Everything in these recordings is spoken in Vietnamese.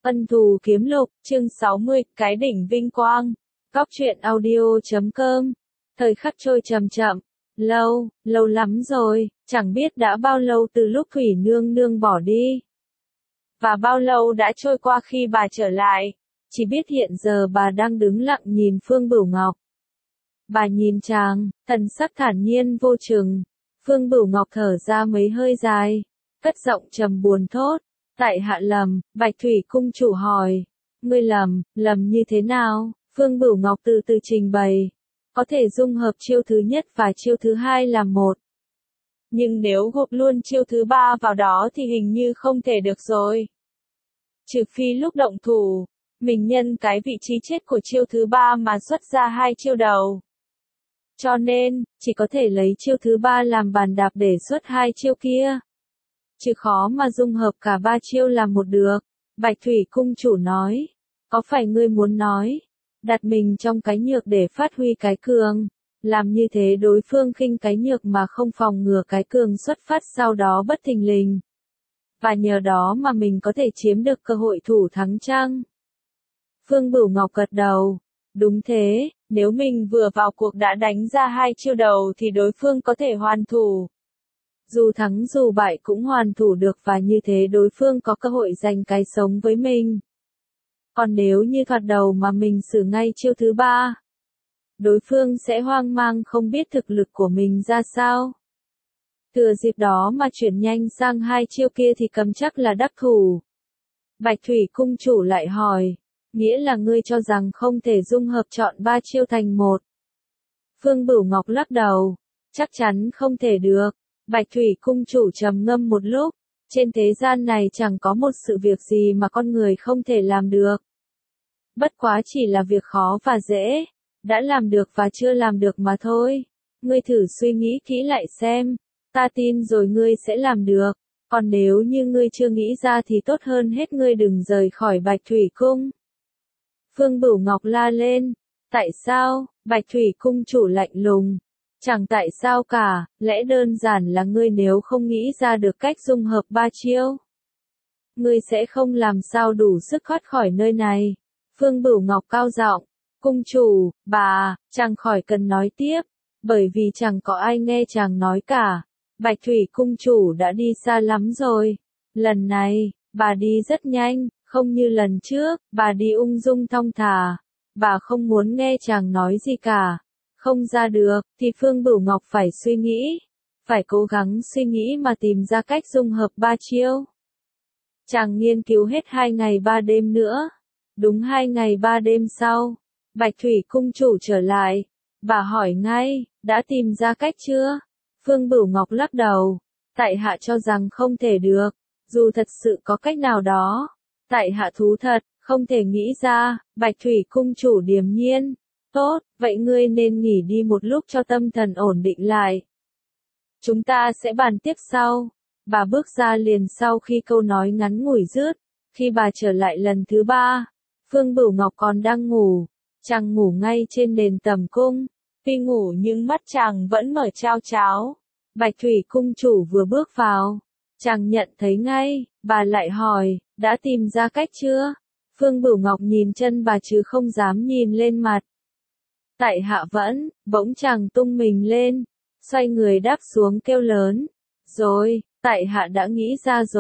Ân thù kiếm lục, chương 60, cái đỉnh vinh quang. Góc truyện audio.com. Thời khắc trôi chậm chậm. Lâu lắm rồi, chẳng biết đã bao lâu từ lúc Thủy Nương Nương bỏ đi. Và bao lâu đã trôi qua khi bà trở lại. Chỉ biết hiện giờ bà đang đứng lặng nhìn Phương Bửu Ngọc. Bà nhìn chàng, thần sắc thản nhiên vô chừng. Phương Bửu Ngọc thở ra mấy hơi dài, cất giọng trầm buồn thốt. Tại hạ lầm, Bạch Thủy cung chủ hỏi. Ngươi lầm như thế nào? Phương Bửu Ngọc từ từ trình bày. Có thể dung hợp chiêu thứ nhất và chiêu thứ hai là một. Nhưng nếu gộp luôn chiêu thứ ba vào đó thì hình như không thể được rồi. Trừ phi lúc động thủ, mình nhân cái vị trí chết của chiêu thứ ba mà xuất ra hai chiêu đầu. Cho nên, chỉ có thể lấy chiêu thứ ba làm bàn đạp để xuất hai chiêu kia. Chứ khó mà dung hợp cả ba chiêu làm một được. Bạch Thủy cung chủ nói. Có phải ngươi muốn nói, đặt mình trong cái nhược để phát huy cái cường. Làm như thế đối phương khinh cái nhược mà không phòng ngừa cái cường xuất phát sau đó bất thình lình. Và nhờ đó mà mình có thể chiếm được cơ hội thủ thắng chăng? Phương Bửu Ngọc gật đầu. Đúng thế, nếu mình vừa vào cuộc đã đánh ra hai chiêu đầu thì đối phương có thể hoàn thủ. Dù thắng dù bại cũng hoàn thủ được và như thế đối phương có cơ hội giành cái sống với mình. Còn nếu như thoạt đầu mà mình sử ngay chiêu thứ ba, đối phương sẽ hoang mang không biết thực lực của mình ra sao. Thừa dịp đó mà chuyển nhanh sang hai chiêu kia thì cầm chắc là đắc thủ. Bạch Thủy cung chủ lại hỏi, nghĩa là ngươi cho rằng không thể dung hợp chọn ba chiêu thành một. Phương Bửu Ngọc lắc đầu, chắc chắn không thể được. Bạch Thủy cung chủ trầm ngâm một lúc, trên thế gian này chẳng có một sự việc gì mà con người không thể làm được. Bất quá chỉ là việc khó và dễ, đã làm được và chưa làm được mà thôi. Ngươi thử suy nghĩ kỹ lại xem, ta tin rồi ngươi sẽ làm được, còn nếu như ngươi chưa nghĩ ra thì tốt hơn hết ngươi đừng rời khỏi Bạch Thủy cung. Phương Bửu Ngọc la lên, tại sao? Bạch Thủy cung chủ lạnh lùng. Chẳng tại sao cả, lẽ đơn giản là ngươi nếu không nghĩ ra được cách dung hợp ba chiêu, ngươi sẽ không làm sao đủ sức thoát khỏi nơi này. Phương Bửu Ngọc cao giọng, cung chủ, bà, chàng khỏi cần nói tiếp, bởi vì chẳng có ai nghe chàng nói cả. Bạch Thủy cung chủ đã đi xa lắm rồi. Lần này, bà đi rất nhanh, không như lần trước, bà đi ung dung thong thả. Bà không muốn nghe chàng nói gì cả. Không ra được, thì Phương Bửu Ngọc phải suy nghĩ. Phải cố gắng suy nghĩ mà tìm ra cách dung hợp ba chiêu. Chàng nghiên cứu hết 2 ngày 3 đêm nữa. Đúng 2 ngày 3 đêm sau, Bạch Thủy cung chủ trở lại. Bà hỏi ngay, đã tìm ra cách chưa? Phương Bửu Ngọc lắc đầu. Tại hạ cho rằng không thể được. Dù thật sự có cách nào đó, tại hạ thú thật, không thể nghĩ ra. Bạch Thủy cung chủ điềm nhiên. Tốt, vậy ngươi nên nghỉ đi một lúc cho tâm thần ổn định lại. Chúng ta sẽ bàn tiếp sau. Bà bước ra liền sau khi câu nói ngắn ngủi dứt. Khi bà trở lại lần thứ 3, Phương Bửu Ngọc còn đang ngủ. Chàng ngủ ngay trên nền tầm cung. Tuy ngủ nhưng mắt chàng vẫn mở trao tráo. Bạch Thủy cung chủ vừa bước vào, chàng nhận thấy ngay. Bà lại hỏi, đã tìm ra cách chưa? Phương Bửu Ngọc nhìn chân bà chứ không dám nhìn lên mặt. Tại hạ vẫn, bỗng chàng tung mình lên, xoay người đáp xuống kêu lớn. Rồi, tại hạ đã nghĩ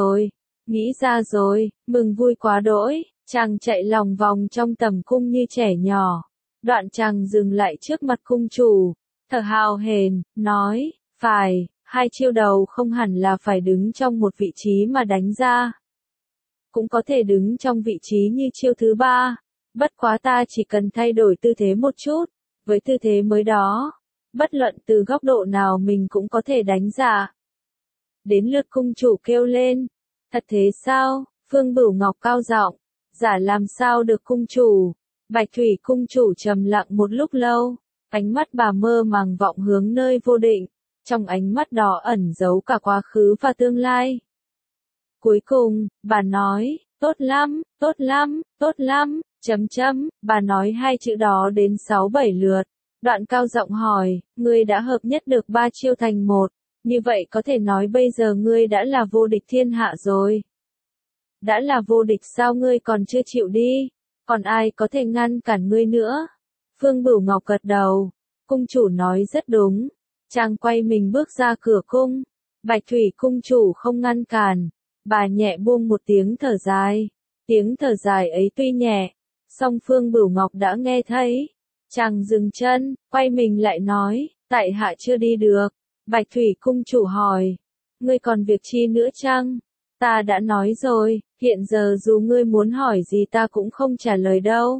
ra rồi, mừng vui quá đỗi, chàng chạy lòng vòng trong tầm cung như trẻ nhỏ. Đoạn chàng dừng lại trước mặt cung chủ, thở hào hển, nói, phải, hai chiêu đầu không hẳn là phải đứng trong một vị trí mà đánh ra. Cũng có thể đứng trong vị trí như chiêu thứ 3, bất quá ta chỉ cần thay đổi tư thế một chút. Với tư thế mới đó, bất luận từ góc độ nào mình cũng có thể đánh ra. Đến lượt cung chủ kêu lên. Thật thế sao? Phương Bửu Ngọc cao giọng. Giả làm sao được cung chủ? Bạch Thủy cung chủ trầm lặng một lúc lâu. Ánh mắt bà mơ màng vọng hướng nơi vô định. Trong ánh mắt đó ẩn giấu cả quá khứ và tương lai. Cuối cùng, bà nói, tốt lắm. Bà nói hai chữ đó đến 6-7 lượt. Đoạn cao giọng hỏi, ngươi đã hợp nhất được 3 chiêu thành một. Như vậy có thể nói bây giờ ngươi đã là vô địch thiên hạ rồi. đã là vô địch sao ngươi còn chưa chịu đi, còn ai có thể ngăn cản ngươi nữa. Phương Bửu Ngọc gật đầu, cung chủ nói rất đúng, chàng quay mình bước ra cửa cung, Bạch Thủy cung chủ không ngăn cản, bà nhẹ buông một tiếng thở dài, tiếng thở dài ấy tuy nhẹ, song Phương Bửu Ngọc đã nghe thấy, chàng dừng chân, quay mình lại nói, tại hạ chưa đi được, Bạch Thủy cung chủ hỏi, ngươi còn việc chi nữa chăng? Ta đã nói rồi, hiện giờ dù ngươi muốn hỏi gì ta cũng không trả lời đâu.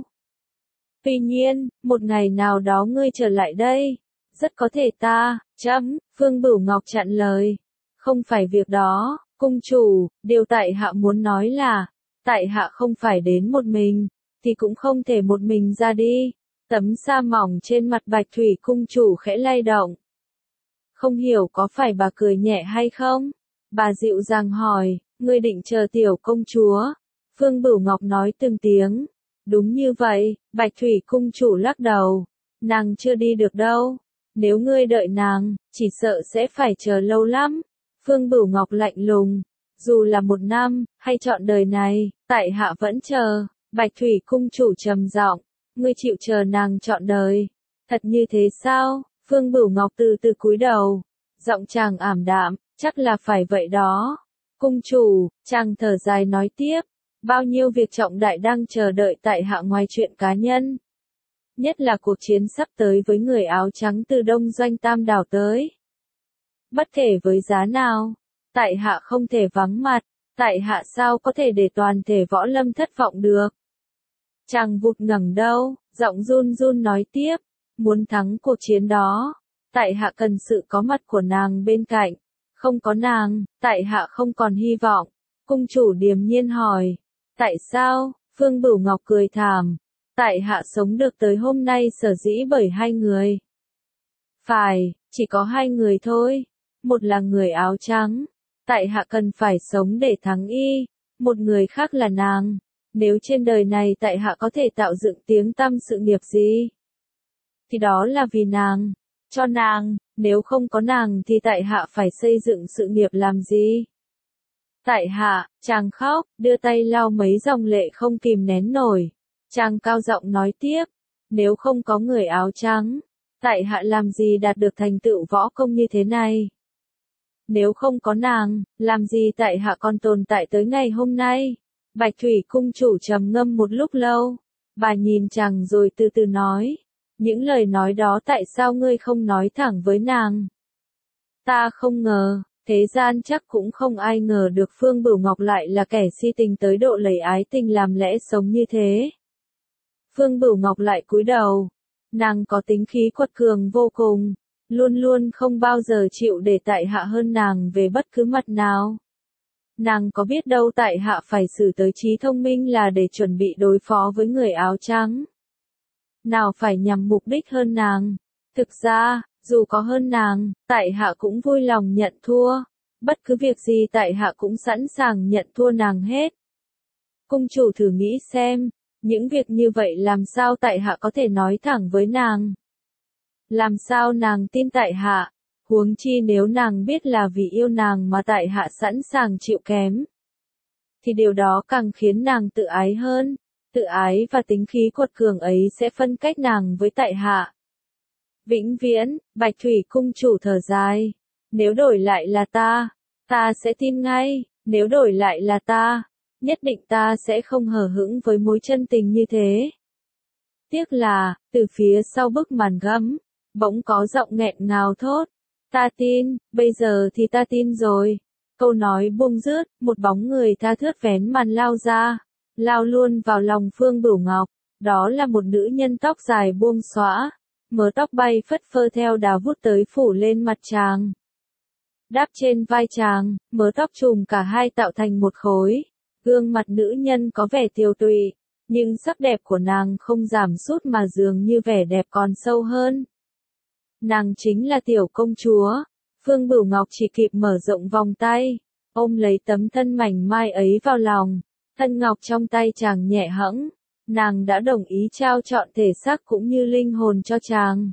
Tuy nhiên, một ngày nào đó ngươi trở lại đây, rất có thể ta, Phương Bửu Ngọc chặn lời. Không phải việc đó, cung chủ, điều tại hạ muốn nói là, tại hạ không phải đến một mình, thì cũng không thể một mình ra đi. Tấm sa mỏng trên mặt Bạch Thủy cung chủ khẽ lay động. Không hiểu có phải bà cười nhẹ hay không? Bà dịu dàng hỏi, ngươi định chờ tiểu công chúa. Phương Bửu Ngọc nói từng tiếng. Đúng như vậy, Bạch Thủy cung chủ lắc đầu. Nàng chưa đi được đâu. Nếu ngươi đợi nàng, chỉ sợ sẽ phải chờ lâu lắm. Phương Bửu Ngọc lạnh lùng. Dù là một năm, hay trọn đời này, tại hạ vẫn chờ. Bạch Thủy cung chủ trầm giọng. Ngươi chịu chờ nàng trọn đời. Thật như thế sao? Phương Bửu Ngọc từ từ cúi đầu. Giọng chàng ảm đạm, chắc là phải vậy đó. Cung chủ, chàng thở dài nói tiếp. Bao nhiêu việc trọng đại đang chờ đợi tại hạ ngoài chuyện cá nhân. Nhất là cuộc chiến sắp tới với người áo trắng từ Đông Doanh Tam Đảo tới. Bất kể với giá nào, tại hạ không thể vắng mặt, tại hạ sao có thể để toàn thể võ lâm thất vọng được. Chàng vụt ngẩng đầu, giọng run run nói tiếp, muốn thắng cuộc chiến đó, tại hạ cần sự có mặt của nàng bên cạnh, không có nàng, tại hạ không còn hy vọng. Cung chủ điềm nhiên hỏi, tại sao? Phương Bửu Ngọc cười thảm, tại hạ sống được tới hôm nay sở dĩ bởi hai người. Phải, chỉ có hai người thôi, một là người áo trắng, tại hạ cần phải sống để thắng y, một người khác là nàng. Nếu trên đời này tại hạ có thể tạo dựng tiếng tăm sự nghiệp gì, thì đó là vì nàng, cho nàng, nếu không có nàng thì tại hạ phải xây dựng sự nghiệp làm gì? Tại hạ, chàng khóc, đưa tay lau mấy dòng lệ không kìm nén nổi. Chàng cao giọng nói tiếp, nếu không có người áo trắng, tại hạ làm gì đạt được thành tựu võ công như thế này? Nếu không có nàng, làm gì tại hạ còn tồn tại tới ngày hôm nay? Bạch Thủy cung chủ trầm ngâm một lúc lâu, bà nhìn chàng rồi từ từ nói, những lời nói đó tại sao ngươi không nói thẳng với nàng? Ta không ngờ, thế gian chắc cũng không ai ngờ được Phương Bửu Ngọc lại là kẻ si tình tới độ lấy ái tình làm lẽ sống như thế. Phương Bửu Ngọc lại cúi đầu, nàng có tính khí quật cường vô cùng, luôn luôn không bao giờ chịu để tại hạ hơn nàng về bất cứ mặt nào. Nàng có biết đâu tại hạ phải xử tới trí thông minh là để chuẩn bị đối phó với người áo trắng. Nào phải nhằm mục đích hơn nàng. Thực ra, dù có hơn nàng, tại hạ cũng vui lòng nhận thua. Bất cứ việc gì tại hạ cũng sẵn sàng nhận thua nàng hết. Cung chủ thử nghĩ xem, những việc như vậy làm sao tại hạ có thể nói thẳng với nàng? Làm sao nàng tin tại hạ? Huống chi nếu nàng biết là vì yêu nàng mà tại hạ sẵn sàng chịu kém, thì điều đó càng khiến nàng tự ái hơn. Tự ái và tính khí quật cường ấy sẽ phân cách nàng với tại hạ. Vĩnh viễn, Bạch Thủy cung chủ thở dài. Nếu đổi lại là ta sẽ tin ngay. Nếu đổi lại là ta, nhất định ta sẽ không hờ hững với mối chân tình như thế. Tiếc là, từ phía sau bức màn gấm, bỗng có giọng nghẹn ngào thốt. Ta tin, bây giờ thì ta tin rồi. Câu nói buông rớt, một bóng người tha thướt vén màn lao ra, lao luôn vào lòng Phương Bửu Ngọc. Đó là một nữ nhân tóc dài buông xõa, mớ tóc bay phất phơ theo đà vút tới phủ lên mặt chàng. Đáp trên vai chàng, mớ tóc trùm cả hai tạo thành một khối. Gương mặt nữ nhân có vẻ tiều tụy, nhưng sắc đẹp của nàng không giảm sút mà dường như vẻ đẹp còn sâu hơn. Nàng chính là tiểu công chúa. Phương Bửu Ngọc chỉ kịp mở rộng vòng tay, ôm lấy tấm thân mảnh mai ấy vào lòng. Thân ngọc trong tay chàng nhẹ hẫng, nàng đã đồng ý trao trọn thể xác cũng như linh hồn cho chàng.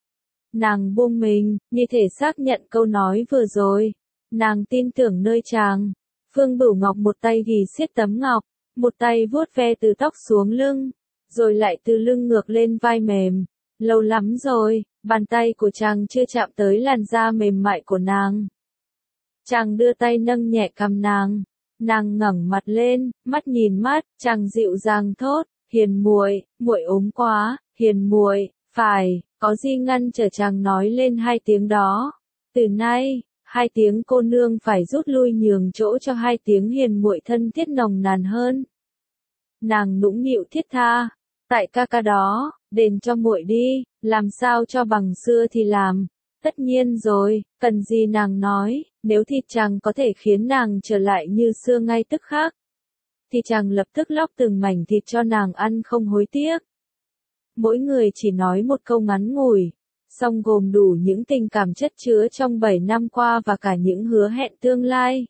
Nàng buông mình, như thể xác nhận câu nói vừa rồi. Nàng tin tưởng nơi chàng. Phương Bửu Ngọc một tay ghì siết tấm ngọc, một tay vuốt ve từ tóc xuống lưng, rồi lại từ lưng ngược lên vai mềm. Lâu lắm rồi, bàn tay của chàng chưa chạm tới làn da mềm mại của nàng. Chàng đưa tay nâng nhẹ cằm nàng. Nàng ngẩng mặt lên, mắt nhìn mắt, chàng dịu dàng thốt, Hiền muội, muội ốm quá, Hiền muội, phải, có gì ngăn trở chàng nói lên hai tiếng đó. Từ nay, hai tiếng cô nương phải rút lui nhường chỗ cho hai tiếng hiền muội thân thiết nồng nàn hơn. Nàng nũng nịu thiết tha, tại ca ca đó, đền cho muội đi, làm sao cho bằng xưa thì làm. Tất nhiên rồi, cần gì nàng nói, nếu thịt chàng có thể khiến nàng trở lại như xưa ngay tức khắc, thì chàng lập tức lóc từng mảnh thịt cho nàng ăn không hối tiếc. Mỗi người chỉ nói một câu ngắn ngủi, song gồm đủ những tình cảm chất chứa trong 7 năm qua và cả những hứa hẹn tương lai.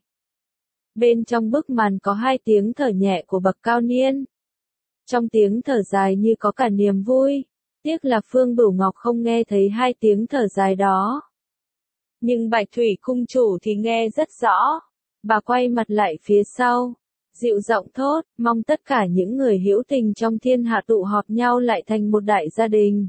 Bên trong bức màn có hai tiếng thở nhẹ của bậc cao niên. Trong tiếng thở dài như có cả niềm vui. Tiếc là Phương Bửu Ngọc không nghe thấy hai tiếng thở dài đó. Nhưng Bạch Thủy cung chủ thì nghe rất rõ. Bà quay mặt lại phía sau, dịu giọng thốt, mong tất cả những người hữu tình trong thiên hạ tụ họp nhau lại thành một đại gia đình.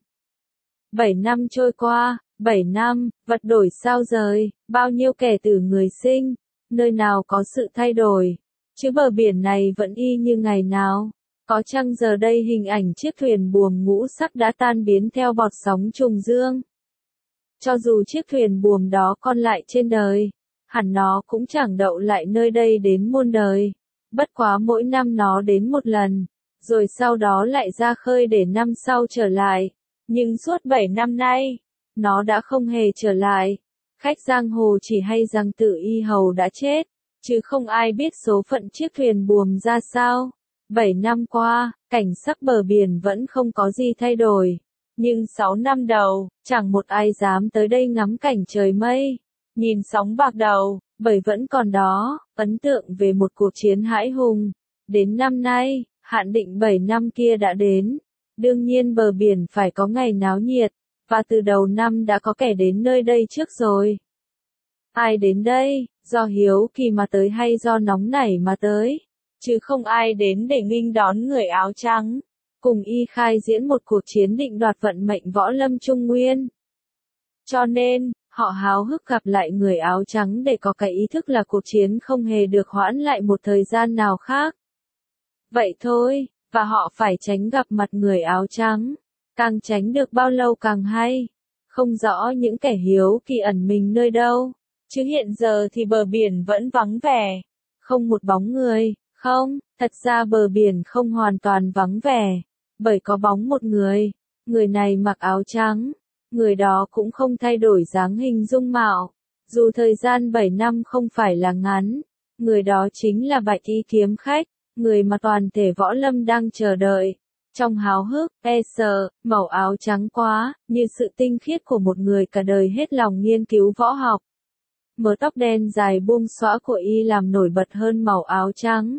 7 năm trôi qua, 7 năm, vật đổi sao rời, bao nhiêu kẻ tử người sinh, nơi nào có sự thay đổi, chứ bờ biển này vẫn y như ngày nào. Có chăng giờ đây hình ảnh chiếc thuyền buồm ngũ sắc đã tan biến theo bọt sóng trùng dương. Cho dù chiếc thuyền buồm đó còn lại trên đời, hẳn nó cũng chẳng đậu lại nơi đây đến muôn đời. Bất quá mỗi năm nó đến một lần, rồi sau đó lại ra khơi để năm sau trở lại. Nhưng suốt 7 năm nay, nó đã không hề trở lại. Khách giang hồ chỉ hay rằng Tử Y Hầu đã chết, chứ không ai biết số phận chiếc thuyền buồm ra sao. 7 năm qua, cảnh sắc bờ biển vẫn không có gì thay đổi. Nhưng 6 năm đầu, chẳng một ai dám tới đây ngắm cảnh trời mây, nhìn sóng bạc đầu, bởi vẫn còn đó, ấn tượng về một cuộc chiến hãi hùng. Đến năm nay, hạn định 7 năm kia đã đến. Đương nhiên bờ biển phải có ngày náo nhiệt, và từ đầu năm đã có kẻ đến nơi đây trước rồi. Ai đến đây, do hiếu kỳ mà tới hay do nóng nảy mà tới, chứ không ai đến để nghênh đón người áo trắng, cùng y khai diễn một cuộc chiến định đoạt vận mệnh võ lâm Trung Nguyên. Cho nên, họ háo hức gặp lại người áo trắng để có cái ý thức là cuộc chiến không hề được hoãn lại một thời gian nào khác. Vậy thôi. Và họ phải tránh gặp mặt người áo trắng, càng tránh được bao lâu càng hay. Không rõ những kẻ hiếu kỳ ẩn mình nơi đâu, chứ hiện giờ thì bờ biển vẫn vắng vẻ, không một bóng người. Không, thật ra bờ biển không hoàn toàn vắng vẻ, bởi có bóng một người. Người này mặc áo trắng, người đó cũng không thay đổi dáng hình dung mạo, dù thời gian 7 năm không phải là ngắn. Người đó chính là Bạch Y kiếm khách, người mà toàn thể võ lâm đang chờ đợi. Trong háo hức, sợ, màu áo trắng quá, như sự tinh khiết của một người cả đời hết lòng nghiên cứu võ học. Mớ tóc đen dài buông xõa của y làm nổi bật hơn màu áo trắng.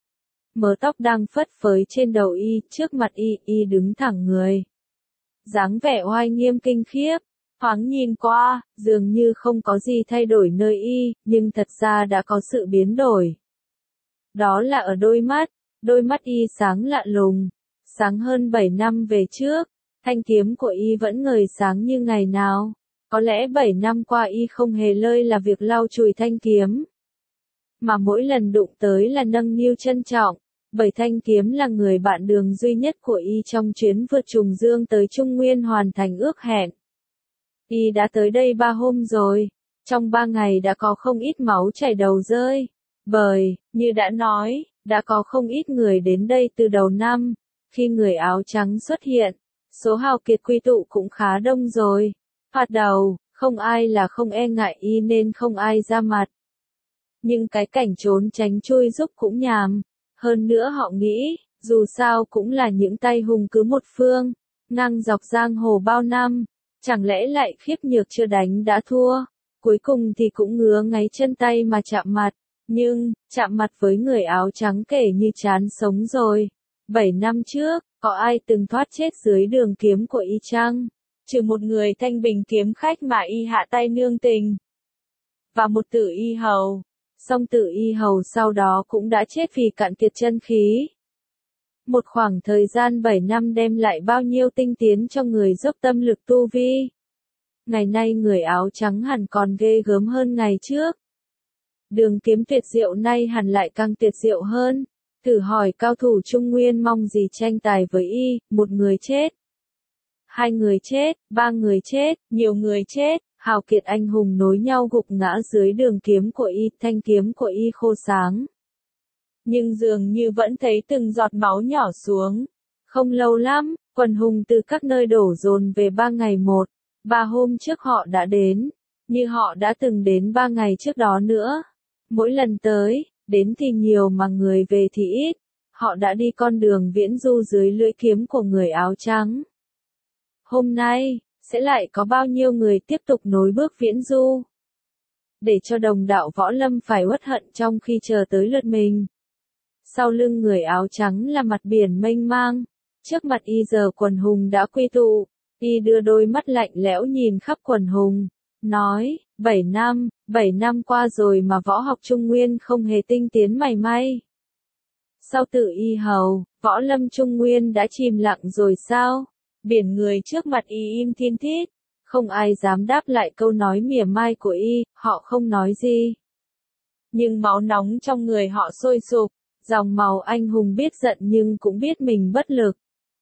Mớ tóc đang phất phới trên đầu y, trước mặt y đứng thẳng người. Dáng vẻ oai nghiêm kinh khiếp, thoáng nhìn qua, dường như không có gì thay đổi nơi y, nhưng thật ra đã có sự biến đổi. Đó là ở đôi mắt y sáng lạ lùng, sáng hơn 7 năm về trước, thanh kiếm của y vẫn ngời sáng như ngày nào. Có lẽ 7 năm qua y không hề lơi là việc lau chùi thanh kiếm, mà mỗi lần đụng tới là nâng niu trân trọng, bởi thanh kiếm là người bạn đường duy nhất của y trong chuyến vượt trùng dương tới Trung Nguyên hoàn thành ước hẹn. Y đã tới đây 3 hôm rồi, trong 3 ngày đã có không ít máu chảy đầu rơi. Bởi, như đã nói, đã có không ít người đến đây từ đầu năm. Khi người áo trắng xuất hiện, số hào kiệt quy tụ cũng khá đông rồi. Thoạt đầu, không ai là không e ngại y nên không ai ra mặt. Nhưng cái cảnh trốn tránh chui giúp cũng nhàm. Hơn nữa họ nghĩ, dù sao cũng là những tay hùng cứ một phương, ngang dọc giang hồ bao năm. Chẳng lẽ lại khiếp nhược chưa đánh đã thua, cuối cùng thì cũng ngứa ngáy chân tay mà chạm mặt. Nhưng, chạm mặt với người áo trắng kể như chán sống rồi. 7 năm trước, có ai từng thoát chết dưới đường kiếm của y chăng? Trừ một người Thanh Bình kiếm khách mà y hạ tay nương tình. Và một Tử Y Hầu. Song Tử Y Hầu sau đó cũng đã chết vì cạn kiệt chân khí. Một khoảng thời gian 7 năm đem lại bao nhiêu tinh tiến cho người dốc tâm lực tu vi. Ngày nay người áo trắng hẳn còn ghê gớm hơn ngày trước. Đường kiếm tuyệt diệu nay hẳn lại càng tuyệt diệu hơn. Thử hỏi cao thủ Trung Nguyên mong gì tranh tài với y, một người chết, hai người chết, ba người chết, nhiều người chết, hào kiệt anh hùng nối nhau gục ngã dưới đường kiếm của y, thanh kiếm của y khô sáng. Nhưng dường như vẫn thấy từng giọt máu nhỏ xuống. Không lâu lắm, quần hùng từ các nơi đổ dồn về 3 ngày một. 3 hôm trước họ đã đến, như họ đã từng đến 3 ngày trước đó nữa. Mỗi lần tới, đến thì nhiều mà người về thì ít. Họ đã đi con đường viễn du dưới lưỡi kiếm của người áo trắng. Hôm nay, sẽ lại có bao nhiêu người tiếp tục nối bước viễn du. Để cho đồng đạo võ lâm phải uất hận trong khi chờ tới lượt mình. Sau lưng người áo trắng là mặt biển mênh mang. Trước mặt y giờ quần hùng đã quy tụ. Y đưa đôi mắt lạnh lẽo nhìn khắp quần hùng. Nói, 7 năm qua rồi mà võ học Trung Nguyên không hề tinh tiến mảy may. Sau Tử Y Hầu, võ lâm Trung Nguyên đã chìm lặng rồi sao? Biển người trước mặt y im thiên thít. Không ai dám đáp lại câu nói mỉa mai của y, họ không nói gì. Nhưng máu nóng trong người họ sôi sục, dòng màu anh hùng biết giận nhưng cũng biết mình bất lực.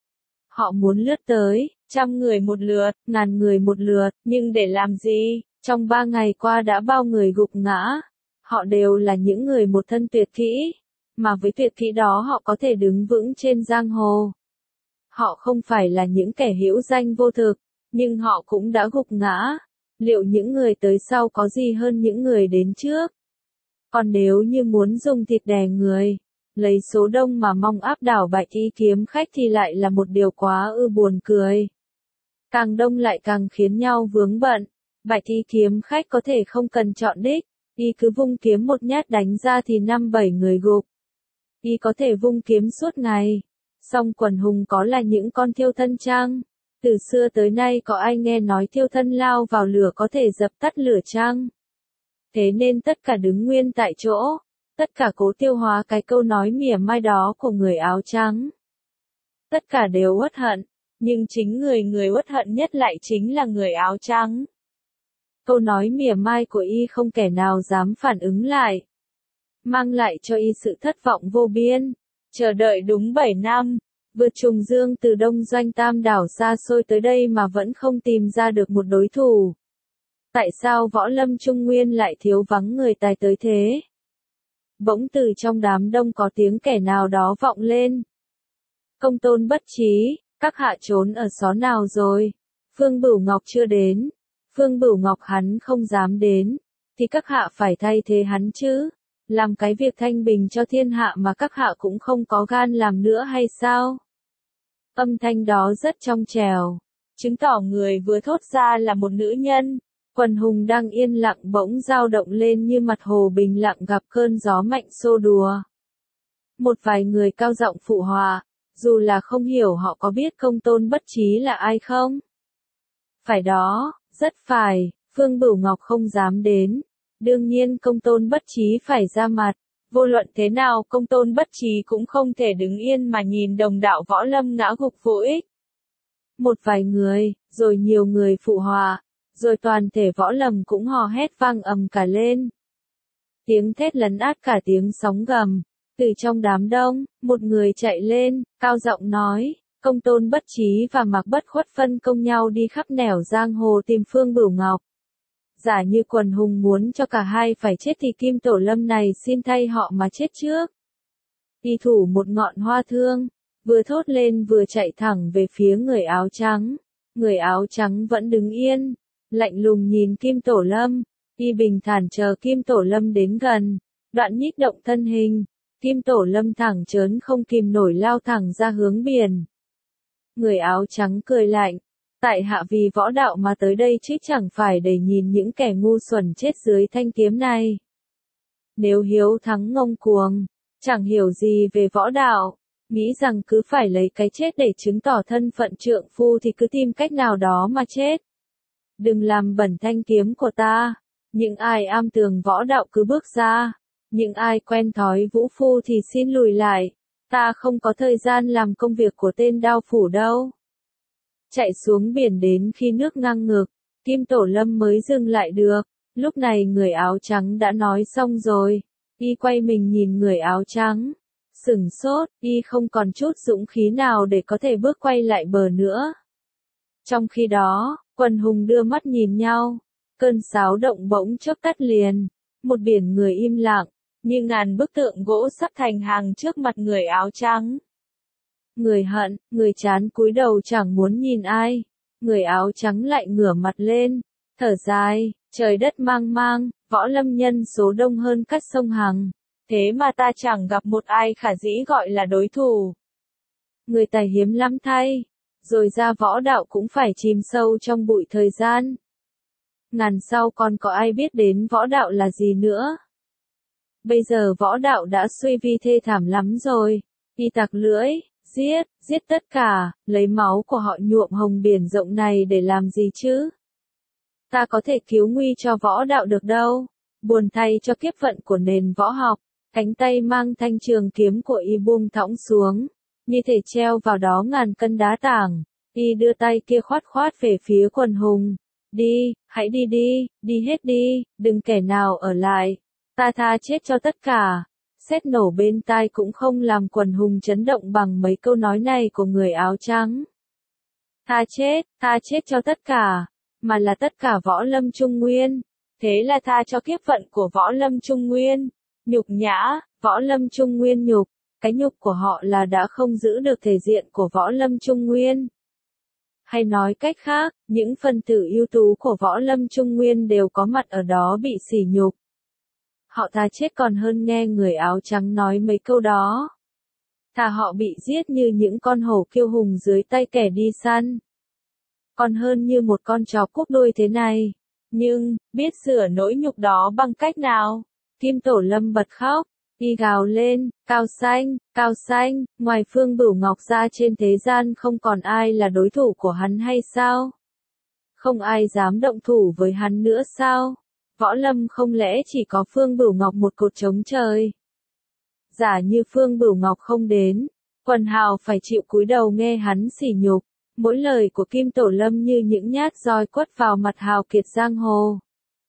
Họ muốn lướt tới, 100 người một lượt, 1000 người một lượt, nhưng để làm gì? Trong 3 ngày qua đã bao người gục ngã. Họ đều là những người một thân tuyệt kỹ, mà với tuyệt kỹ đó họ có thể đứng vững trên giang hồ. Họ không phải là những kẻ hữu danh vô thực, nhưng họ cũng đã gục ngã. Liệu những người tới sau có gì hơn những người đến trước? Còn nếu như muốn dùng thịt đè người, lấy số đông mà mong áp đảo Bạch Y kiếm khách thì lại là một điều quá buồn cười. Càng đông lại càng khiến nhau vướng bận. Bạch Y kiếm khách có thể không cần chọn đích, y cứ vung kiếm một nhát đánh ra thì 5-7 người gục. Y có thể vung kiếm suốt ngày. Song quần hùng có là những con thiêu thân chăng? Từ xưa tới nay có ai nghe nói thiêu thân lao vào lửa có thể dập tắt lửa chăng? Thế nên tất cả đứng nguyên tại chỗ. Tất cả cố tiêu hóa cái câu nói mỉa mai đó của người áo trắng. Tất cả đều uất hận, nhưng chính người uất hận nhất lại chính là người áo trắng. Câu nói mỉa mai của y không kẻ nào dám phản ứng lại. Mang lại cho y sự thất vọng vô biên. Chờ đợi đúng 7 năm, vượt trùng dương từ Đông Doanh Tam đảo xa xôi tới đây mà vẫn không tìm ra được một đối thủ. Tại sao võ lâm Trung Nguyên lại thiếu vắng người tài tới thế? Bỗng từ trong đám đông có tiếng kẻ nào đó vọng lên. Công tôn bất trí, các hạ trốn ở xó nào rồi? Phương Bửu Ngọc chưa đến. Phương Bửu Ngọc hắn không dám đến, thì các hạ phải thay thế hắn chứ. Làm cái việc thanh bình cho thiên hạ mà các hạ cũng không có gan làm nữa hay sao? Âm thanh đó rất trong trẻo, chứng tỏ người vừa thốt ra là một nữ nhân. Quần hùng đang yên lặng bỗng dao động lên như mặt hồ bình lặng gặp cơn gió mạnh xô đùa. Một vài người cao giọng phụ họa, dù là không hiểu họ có biết công tôn bất trí là ai không? Phải đó, rất phải, Phương Bửu Ngọc không dám đến. Đương nhiên công tôn bất trí phải ra mặt. Vô luận thế nào công tôn bất trí cũng không thể đứng yên mà nhìn đồng đạo võ lâm ngã gục vô ích. Một vài người, rồi nhiều người phụ họa, rồi toàn thể võ lâm cũng hò hét vang ầm cả lên. Tiếng thét lấn át cả tiếng sóng gầm. Từ trong đám đông, một người chạy lên, cao giọng nói, công tôn bất trí và Mạc Bất Khuất phân công nhau đi khắp nẻo giang hồ tìm Phương Bửu Ngọc. Giả như quần hùng muốn cho cả hai phải chết thì Kim Tổ Lâm này xin thay họ mà chết trước. Y thủ một ngọn hoa thương, vừa thốt lên vừa chạy thẳng về phía người áo trắng. Người áo trắng vẫn đứng yên, lạnh lùng nhìn Kim Tổ Lâm. Y bình thản chờ Kim Tổ Lâm đến gần, đoạn nhích động thân hình. Kim Tổ Lâm thẳng chớn không kìm nổi lao thẳng ra hướng biển. Người áo trắng cười lạnh. Tại hạ vì võ đạo mà tới đây chứ chẳng phải để nhìn những kẻ ngu xuẩn chết dưới thanh kiếm này. Nếu hiếu thắng ngông cuồng, chẳng hiểu gì về võ đạo, nghĩ rằng cứ phải lấy cái chết để chứng tỏ thân phận trượng phu thì cứ tìm cách nào đó mà chết. Đừng làm bẩn thanh kiếm của ta, những ai am tường võ đạo cứ bước ra, Những ai quen thói vũ phu thì xin lùi lại, ta không có thời gian làm công việc của tên đao phủ đâu. Chạy xuống biển đến khi nước ngang ngực, Kim Tổ Lâm mới dừng lại được, lúc này người áo trắng đã nói xong rồi, y quay mình nhìn người áo trắng, sửng sốt, y không còn chút dũng khí nào để có thể bước quay lại bờ nữa. Trong khi đó, quần hùng đưa mắt nhìn nhau, cơn xáo động bỗng chốc tắt liền, một biển người im lặng, như ngàn bức tượng gỗ sắp thành hàng trước mặt người áo trắng. Người hận, người chán cúi đầu chẳng muốn nhìn ai, người áo trắng lại ngửa mặt lên, thở dài, trời đất mang mang, võ lâm nhân số đông hơn các sông Hằng, thế mà ta chẳng gặp một ai khả dĩ gọi là đối thủ. Người tài hiếm lắm thay, rồi ra võ đạo cũng phải chìm sâu trong bụi thời gian. Ngàn sau còn có ai biết đến võ đạo là gì nữa. Bây giờ võ đạo đã suy vi thê thảm lắm rồi, y tặc lưỡi, giết tất cả, lấy máu của họ nhuộm hồng biển rộng này để làm gì chứ? Ta có thể cứu nguy cho võ đạo được đâu, buồn thay cho kiếp vận của nền võ học, cánh tay mang thanh trường kiếm của y buông thõng xuống, như thể treo vào đó ngàn cân đá tảng, y đưa tay kia khoát khoát về phía quần hùng, đi, hãy đi đi, đi hết đi, đừng kẻ nào ở lại, ta tha chết cho tất cả. Sét nổ bên tai cũng không làm quần hùng chấn động bằng mấy câu nói này của người áo trắng. Tha chết cho tất cả, mà là tất cả võ lâm Trung Nguyên, thế là tha cho kiếp vận của võ lâm Trung Nguyên, nhục nhã, võ lâm Trung Nguyên nhục, cái nhục của họ là đã không giữ được thể diện của võ lâm Trung Nguyên. Hay nói cách khác, những phần tử ưu tú của võ lâm Trung Nguyên đều có mặt ở đó bị sỉ nhục. Họ thà chết còn hơn nghe người áo trắng nói mấy câu đó. Thà họ bị giết như những con hổ kiêu hùng dưới tay kẻ đi săn. Còn hơn như một con chó cúp đuôi thế này. Nhưng, biết sửa nỗi nhục đó bằng cách nào? Kim Tổ Lâm bật khóc, y gào lên, cao xanh, ngoài Phương Bửu Ngọc ra trên thế gian không còn ai là đối thủ của hắn hay sao? Không ai dám động thủ với hắn nữa sao? Võ lâm không lẽ chỉ có Phương Bửu Ngọc một cột trống trời? Giả như Phương Bửu Ngọc không đến, quần hào phải chịu cúi đầu nghe hắn sỉ nhục, mỗi lời của Kim Tổ Lâm như những nhát roi quất vào mặt hào kiệt giang hồ.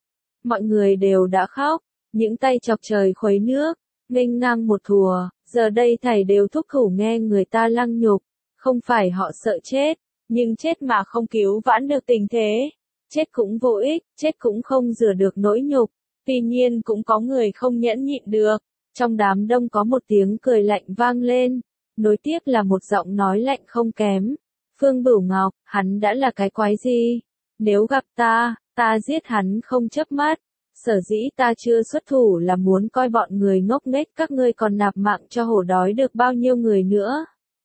Mọi người đều đã khóc, những tay chọc trời khuấy nước, nghênh ngang một thùa, giờ đây thảy đều thúc thủ nghe người ta lăng nhục, không phải họ sợ chết, nhưng chết mà không cứu vãn được tình thế. Chết cũng vô ích, chết cũng không rửa được nỗi nhục, tuy nhiên cũng có người không nhẫn nhịn được. Trong đám đông có một tiếng cười lạnh vang lên, nối tiếp là một giọng nói lạnh không kém. Phương Bửu Ngọc, hắn đã là cái quái gì? Nếu gặp ta giết hắn không chớp mắt. Sở dĩ ta chưa xuất thủ là muốn coi bọn người ngốc nghếch các ngươi còn nạp mạng cho hổ đói được bao nhiêu người nữa.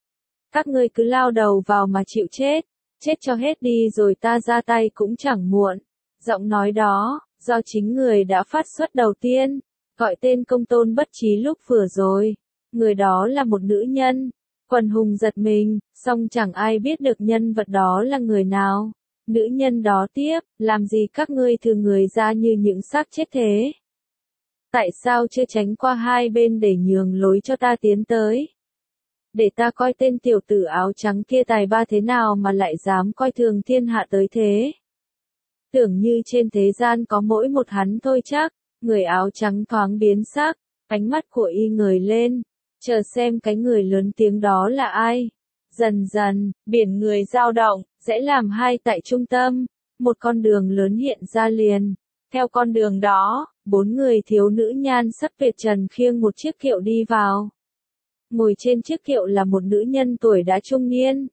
Các ngươi cứ lao đầu vào mà chịu chết. Chết cho hết đi rồi ta ra tay cũng chẳng muộn. Giọng nói đó, do chính người đã phát xuất đầu tiên, gọi tên Công Tôn Bất Trí lúc vừa rồi. Người đó là một nữ nhân. Quần hùng giật mình, song chẳng ai biết được nhân vật đó là người nào. Nữ nhân đó tiếp, làm gì các ngươi thừa người ra như những xác chết thế? Tại sao chưa tránh qua hai bên để nhường lối cho ta tiến tới? Để ta coi tên tiểu tử áo trắng kia tài ba thế nào mà lại dám coi thường thiên hạ tới thế. Tưởng như trên thế gian có mỗi một hắn thôi chắc, người áo trắng thoáng biến sắc, ánh mắt của y ngời lên, chờ xem cái người lớn tiếng đó là ai. Dần dần, biển người dao động, sẽ làm hai tại trung tâm, một con đường lớn hiện ra liền. Theo con đường đó, 4 người thiếu nữ nhan sắc tuyệt trần khiêng một chiếc kiệu đi vào. Ngồi trên chiếc kiệu là một nữ nhân tuổi đã trung niên.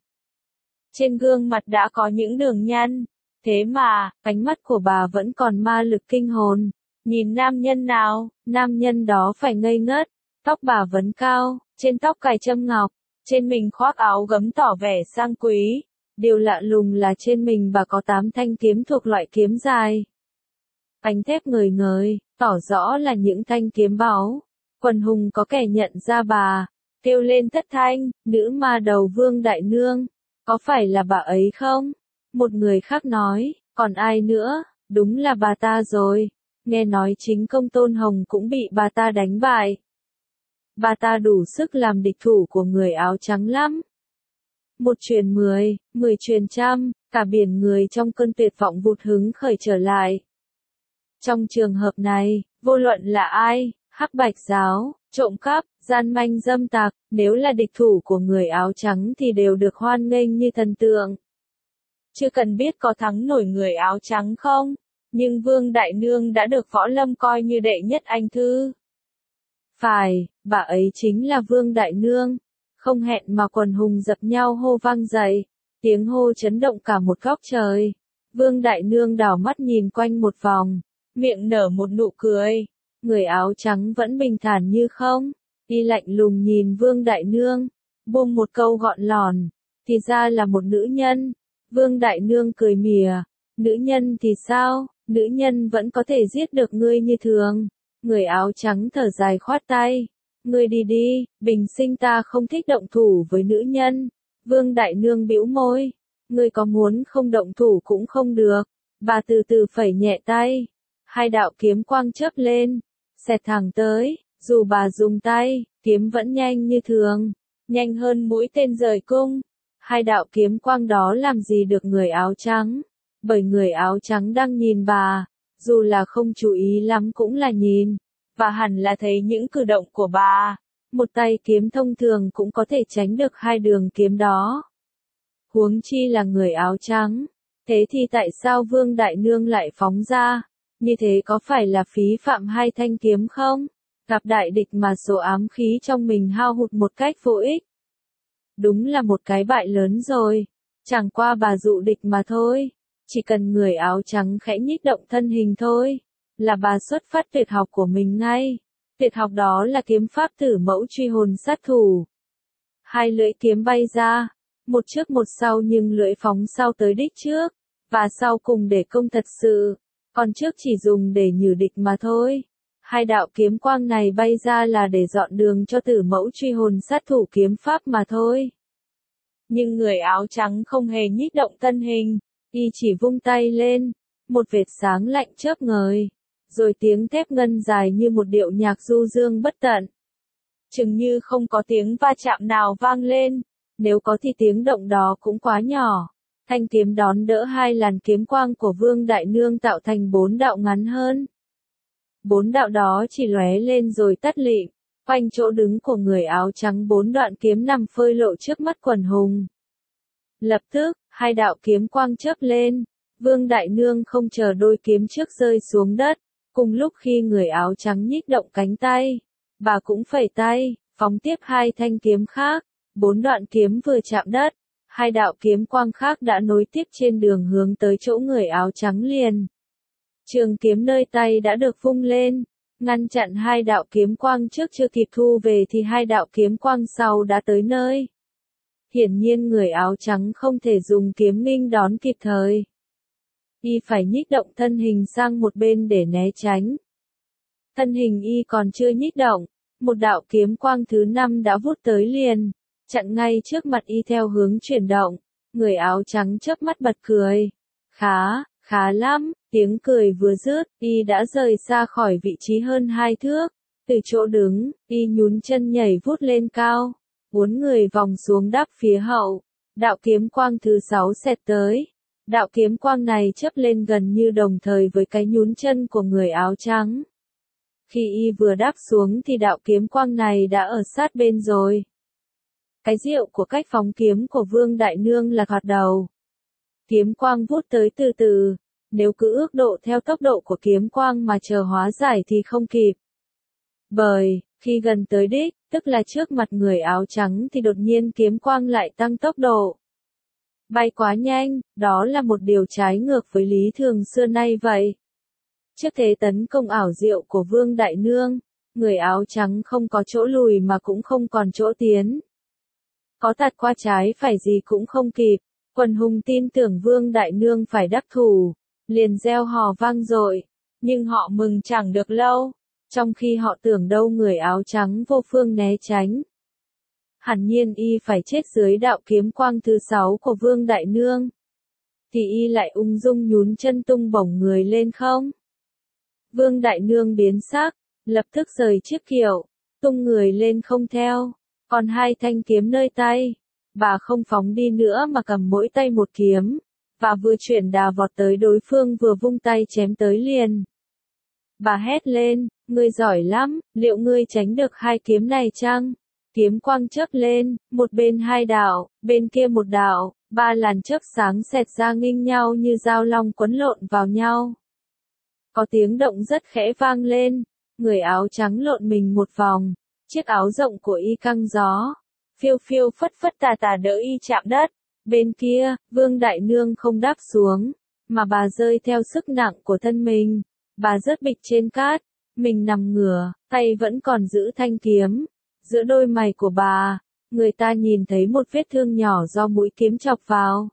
Trên gương mặt đã có những đường nhăn, thế mà, ánh mắt của bà vẫn còn ma lực kinh hồn. Nhìn nam nhân nào, nam nhân đó phải ngây ngất, tóc bà vấn cao, trên tóc cài châm ngọc, trên mình khoác áo gấm tỏ vẻ sang quý. Điều lạ lùng là trên mình bà có 8 thanh kiếm thuộc loại kiếm dài. Ánh thép ngời ngời, tỏ rõ là những thanh kiếm báu. Quần hùng có kẻ nhận ra bà, kêu lên thất thanh, nữ ma đầu Vương Đại Nương, có phải là bà ấy không? Một người khác nói, còn ai nữa, đúng là bà ta rồi. nghe nói chính công Tôn Hồng cũng bị bà ta đánh bại. Bà ta đủ sức làm địch thủ của người áo trắng lắm. Một truyền 10, 10 truyền trăm, cả biển người trong cơn tuyệt vọng vụt hứng khởi trở lại. Trong trường hợp này, vô luận là ai, Hắc Bạch giáo, trộm cắp, gian manh dâm tặc, nếu là địch thủ của người áo trắng thì đều được hoan nghênh như thần tượng. Chưa cần biết có thắng nổi người áo trắng không, nhưng Vương Đại Nương đã được Võ Lâm coi như đệ nhất anh thư. Phải, bà ấy chính là Vương Đại Nương. Không hẹn mà quần hùng dập nhau hô vang dậy, tiếng hô chấn động cả một góc trời. Vương Đại Nương đảo mắt nhìn quanh một vòng, miệng nở một nụ cười. Người áo trắng vẫn bình thản như không, y lạnh lùng nhìn Vương Đại Nương, buông một câu gọn lòn, thì ra là một nữ nhân. Vương Đại Nương cười mỉa, nữ nhân thì sao, nữ nhân vẫn có thể giết được ngươi như thường. Người áo trắng thở dài khoát tay, ngươi đi đi, bình sinh ta không thích động thủ với nữ nhân. Vương Đại Nương bĩu môi, ngươi có muốn không động thủ cũng không được. Bà từ từ phẩy nhẹ tay, hai đạo kiếm quang chớp lên, xẹt thẳng tới, dù bà dùng tay, kiếm vẫn nhanh như thường, nhanh hơn mũi tên rời cung. Hai đạo kiếm quang đó làm gì được người áo trắng, bởi người áo trắng đang nhìn bà, dù là không chú ý lắm cũng là nhìn, và hẳn là thấy những cử động của bà. Một tay kiếm thông thường cũng có thể tránh được hai đường kiếm đó. Huống chi là người áo trắng. Thế thì tại sao Vương Đại Nương lại phóng ra? Như thế có phải là phí phạm hai thanh kiếm không? Gặp đại địch mà số ám khí trong mình hao hụt một cách vô ích. Đúng là một cái bại lớn rồi. Chẳng qua bà dụ địch mà thôi. Chỉ cần người áo trắng khẽ nhích động thân hình thôi, là bà xuất phát tuyệt học của mình ngay. Tuyệt học đó là kiếm pháp tử mẫu truy hồn sát thủ. Hai lưỡi kiếm bay ra, một trước một sau nhưng lưỡi phóng sau tới đích trước, và sau cùng để công thật sự, còn trước chỉ dùng để nhử địch mà thôi. Hai đạo kiếm quang này bay ra là để dọn đường cho tử mẫu truy hồn sát thủ kiếm pháp mà thôi. Nhưng người áo trắng không hề nhích động thân hình, y chỉ vung tay lên, một vệt sáng lạnh chớp ngời, rồi tiếng thép ngân dài như một điệu nhạc du dương bất tận. Chừng như không có tiếng va chạm nào vang lên, nếu có thì tiếng động đó cũng quá nhỏ. Thanh kiếm đón đỡ hai làn kiếm quang của Vương Đại Nương tạo thành 4 đạo ngắn hơn. 4 đạo đó chỉ lóe lên rồi tắt lịm, quanh chỗ đứng của người áo trắng 4 đoạn kiếm nằm phơi lộ trước mắt quần hùng. Lập tức, hai đạo kiếm quang chớp lên, Vương Đại Nương không chờ đôi kiếm trước rơi xuống đất, cùng lúc khi người áo trắng nhích động cánh tay, bà cũng phẩy tay, phóng tiếp hai thanh kiếm khác, 4 đoạn kiếm vừa chạm đất, hai đạo kiếm quang khác đã nối tiếp trên đường hướng tới chỗ người áo trắng liền. Trường kiếm nơi tay đã được vung lên, ngăn chặn hai đạo kiếm quang trước chưa kịp thu về thì hai đạo kiếm quang sau đã tới nơi. Hiển nhiên người áo trắng không thể dùng kiếm nghênh đón kịp thời. Y phải nhích động thân hình sang một bên để né tránh. Thân hình y còn chưa nhích động, một đạo kiếm quang thứ 5 đã vút tới liền, chặn ngay trước mặt y theo hướng chuyển động. Người áo trắng chớp mắt bật cười. Khá lắm, tiếng cười vừa dứt, y đã rời xa khỏi vị trí hơn 2 thước. Từ chỗ đứng, y nhún chân nhảy vút lên cao, uốn người vòng xuống đáp phía hậu. Đạo kiếm quang thứ 6 xẹt tới. Đạo kiếm quang này chớp lên gần như đồng thời với cái nhún chân của người áo trắng. Khi y vừa đáp xuống thì đạo kiếm quang này đã ở sát bên rồi. Cái diệu của cách phóng kiếm của Vương Đại Nương là thoạt đầu. Kiếm quang vút tới từ từ, nếu cứ ước độ theo tốc độ của kiếm quang mà chờ hóa giải thì không kịp. Bởi, khi gần tới đích, tức là trước mặt người áo trắng thì đột nhiên kiếm quang lại tăng tốc độ. Bay quá nhanh, đó là một điều trái ngược với lý thường xưa nay vậy. Trước thế tấn công ảo diệu của Vương Đại Nương, người áo trắng không có chỗ lùi mà cũng không còn chỗ tiến. Có tạt qua trái phải gì cũng không kịp, quần hùng tin tưởng Vương Đại Nương phải đắc thủ, liền reo hò vang dội, nhưng họ mừng chẳng được lâu, trong khi họ tưởng đâu người áo trắng vô phương né tránh. Hẳn nhiên y phải chết dưới đạo kiếm quang thứ 6 của Vương Đại Nương. Thì y lại ung dung nhún chân tung bổng người lên không. Vương Đại Nương biến sắc, lập tức rời chiếc kiệu, tung người lên không theo, còn hai thanh kiếm nơi tay. Bà không phóng đi nữa mà cầm mỗi tay một kiếm, và vừa chuyển đà vọt tới đối phương vừa vung tay chém tới liền. Bà hét lên, ngươi giỏi lắm, liệu ngươi tránh được hai kiếm này chăng? Kiếm quang chớp lên, một bên hai đạo, bên kia một đạo, ba làn chớp sáng xẹt ra nghinh nhau như dao long quấn lộn vào nhau. Có tiếng động rất khẽ vang lên, người áo trắng lộn mình một vòng, chiếc áo rộng của y căng gió, phiêu phiêu phất phất tà tà đỡ y chạm đất. Bên kia, Vương Đại Nương không đáp xuống, mà bà rơi theo sức nặng của thân mình. Bà rớt bịch trên cát, mình nằm ngửa, tay vẫn còn giữ thanh kiếm. Giữa đôi mày của bà, người ta nhìn thấy một vết thương nhỏ do mũi kiếm chọc vào.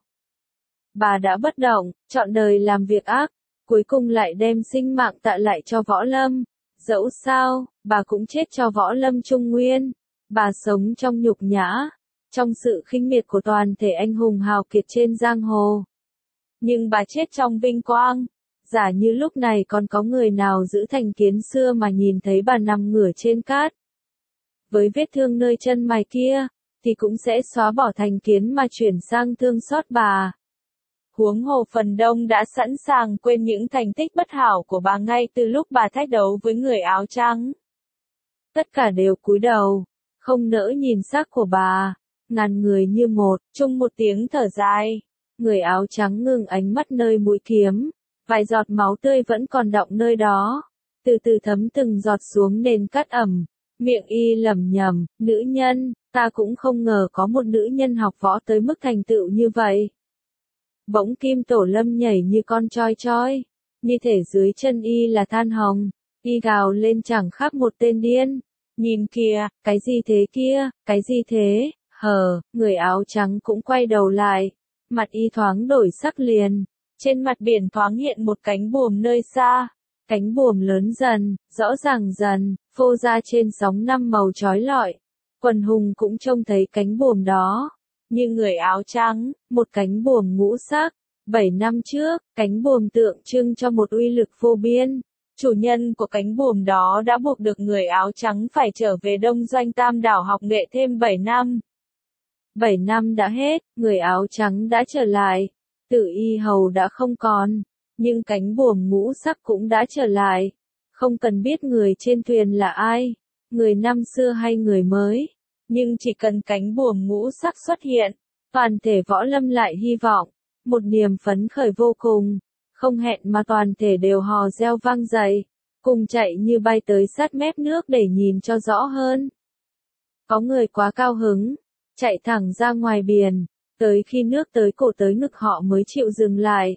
Bà đã bất động, trọn đời làm việc ác, cuối cùng lại đem sinh mạng tạ lại cho Võ Lâm. Dẫu sao, bà cũng chết cho Võ Lâm Trung Nguyên. Bà sống trong nhục nhã, trong sự khinh miệt của toàn thể anh hùng hào kiệt trên giang hồ. Nhưng bà chết trong vinh quang. Giả như lúc này còn có người nào giữ thành kiến xưa mà nhìn thấy bà nằm ngửa trên cát, với vết thương nơi chân mày kia, thì cũng sẽ xóa bỏ thành kiến mà chuyển sang thương xót bà. Huống hồ phần đông đã sẵn sàng quên những thành tích bất hảo của bà ngay từ lúc bà thách đấu với người áo trắng. Tất cả đều cúi đầu, không nỡ nhìn xác của bà. Ngàn người như một, chung một tiếng thở dài. Người áo trắng ngừng ánh mắt nơi mũi kiếm. Vài giọt máu tươi vẫn còn đọng nơi đó, từ từ thấm từng giọt xuống nền cát ẩm. Miệng y lẩm nhẩm, nữ nhân, ta cũng không ngờ có một nữ nhân học võ tới mức thành tựu như vậy. Bỗng Kim Tổ Lâm nhảy như con choi choi, như thể dưới chân y là than hồng, y gào lên chẳng khác một tên điên. Nhìn kìa, cái gì thế kia, cái gì thế, người áo trắng cũng quay đầu lại, mặt y thoáng đổi sắc liền. Trên mặt biển thoáng hiện một cánh buồm nơi xa, cánh buồm lớn dần, rõ ràng dần, phô ra trên sóng năm màu chói lọi. Quần hùng cũng trông thấy cánh buồm đó, như người áo trắng, một cánh buồm ngũ sắc. 7 năm trước, cánh buồm tượng trưng cho một uy lực vô biên. Chủ nhân của cánh buồm đó đã buộc được người áo trắng phải trở về Đông Doanh Tam Đảo học nghệ thêm 7 năm. 7 năm đã hết, người áo trắng đã trở lại. Tử y hầu đã không còn, nhưng cánh buồm ngũ sắc cũng đã trở lại. Không cần biết người trên thuyền là ai, người năm xưa hay người mới, nhưng chỉ cần cánh buồm ngũ sắc xuất hiện, toàn thể Võ Lâm lại hy vọng, một niềm phấn khởi vô cùng, không hẹn mà toàn thể đều hò reo vang dậy, cùng chạy như bay tới sát mép nước để nhìn cho rõ hơn. Có người quá cao hứng, chạy thẳng ra ngoài biển. Tới khi nước tới cổ tới ngực họ mới chịu dừng lại.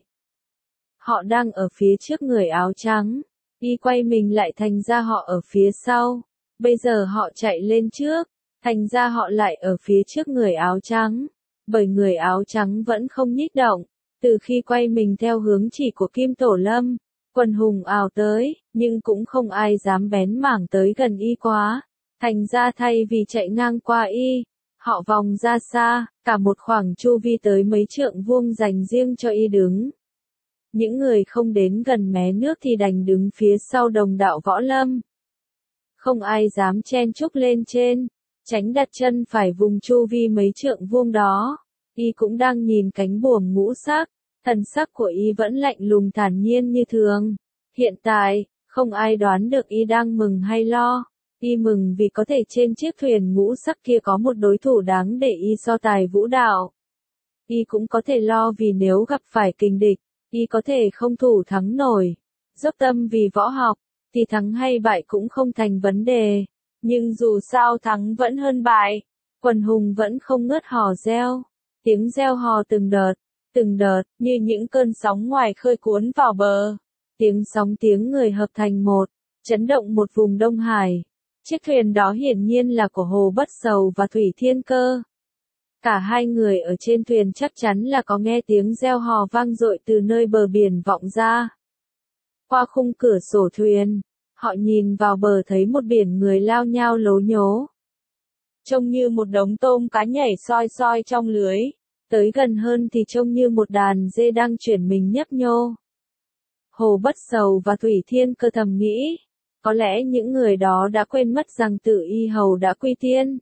Họ đang ở phía trước người áo trắng, y quay mình lại thành ra họ ở phía sau. Bây giờ họ chạy lên trước, thành ra họ lại ở phía trước người áo trắng. Bởi người áo trắng vẫn không nhích động, từ khi quay mình theo hướng chỉ của Kim Tổ Lâm, quần hùng ào tới, nhưng cũng không ai dám bén mảng tới gần y quá. Thành ra thay vì chạy ngang qua y, họ vòng ra xa, cả một khoảng chu vi tới mấy trượng vuông dành riêng cho y đứng. Những người không đến gần mé nước thì đành đứng phía sau đồng đạo Võ Lâm. Không ai dám chen chúc lên trên, tránh đặt chân phải vùng chu vi mấy trượng vuông đó. Y cũng đang nhìn cánh buồm ngũ sắc, thần sắc của y vẫn lạnh lùng thản nhiên như thường. Hiện tại, không ai đoán được y đang mừng hay lo. Y mừng vì có thể trên chiếc thuyền ngũ sắc kia có một đối thủ đáng để y so tài vũ đạo. Y cũng có thể lo vì nếu gặp phải kình địch, y có thể không thủ thắng nổi. Dốc tâm vì võ học, thì thắng hay bại cũng không thành vấn đề. Nhưng dù sao thắng vẫn hơn bại, quần hùng vẫn không ngớt hò reo. Tiếng reo hò từng đợt, như những cơn sóng ngoài khơi cuốn vào bờ. Tiếng sóng tiếng người hợp thành một, chấn động một vùng Đông Hải. Chiếc thuyền đó hiển nhiên là của Hồ Bất Sầu và Thủy Thiên Cơ. Cả hai người ở trên thuyền chắc chắn là có nghe tiếng reo hò vang dội từ nơi bờ biển vọng ra. Qua khung cửa sổ thuyền, họ nhìn vào bờ thấy một biển người lao nhao lố nhố. Trông như một đống tôm cá nhảy soi soi trong lưới, tới gần hơn thì trông như một đàn dê đang chuyển mình nhấp nhô. Hồ Bất Sầu và Thủy Thiên Cơ thầm nghĩ, có lẽ những người đó đã quên mất rằng Tử Y Hầu đã quy tiên.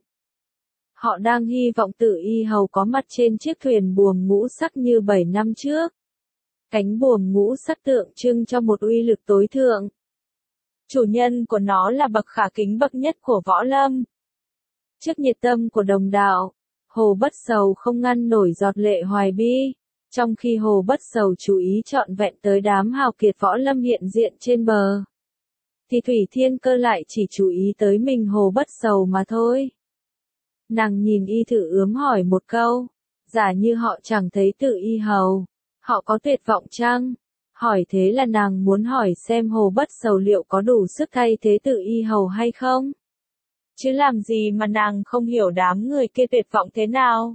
Họ đang hy vọng Tử Y Hầu có mặt trên chiếc thuyền buồm ngũ sắc như 7 năm trước. Cánh buồm ngũ sắc tượng trưng cho một uy lực tối thượng. Chủ nhân của nó là bậc khả kính bậc nhất của võ lâm. Trước nhiệt tâm của đồng đạo, Hồ Bất Sầu không ngăn nổi giọt lệ hoài bi, trong khi Hồ Bất Sầu chú ý trọn vẹn tới đám hào kiệt võ lâm hiện diện trên bờ, thì Thủy Thiên Cơ lại chỉ chú ý tới mình Hồ Bất Sầu mà thôi. Nàng nhìn y thử ướm hỏi một câu, giả như họ chẳng thấy Tử Y Hầu, họ có tuyệt vọng chăng? Hỏi thế là nàng muốn hỏi xem Hồ Bất Sầu liệu có đủ sức thay thế Tử Y Hầu hay không? Chứ làm gì mà nàng không hiểu đám người kia tuyệt vọng thế nào?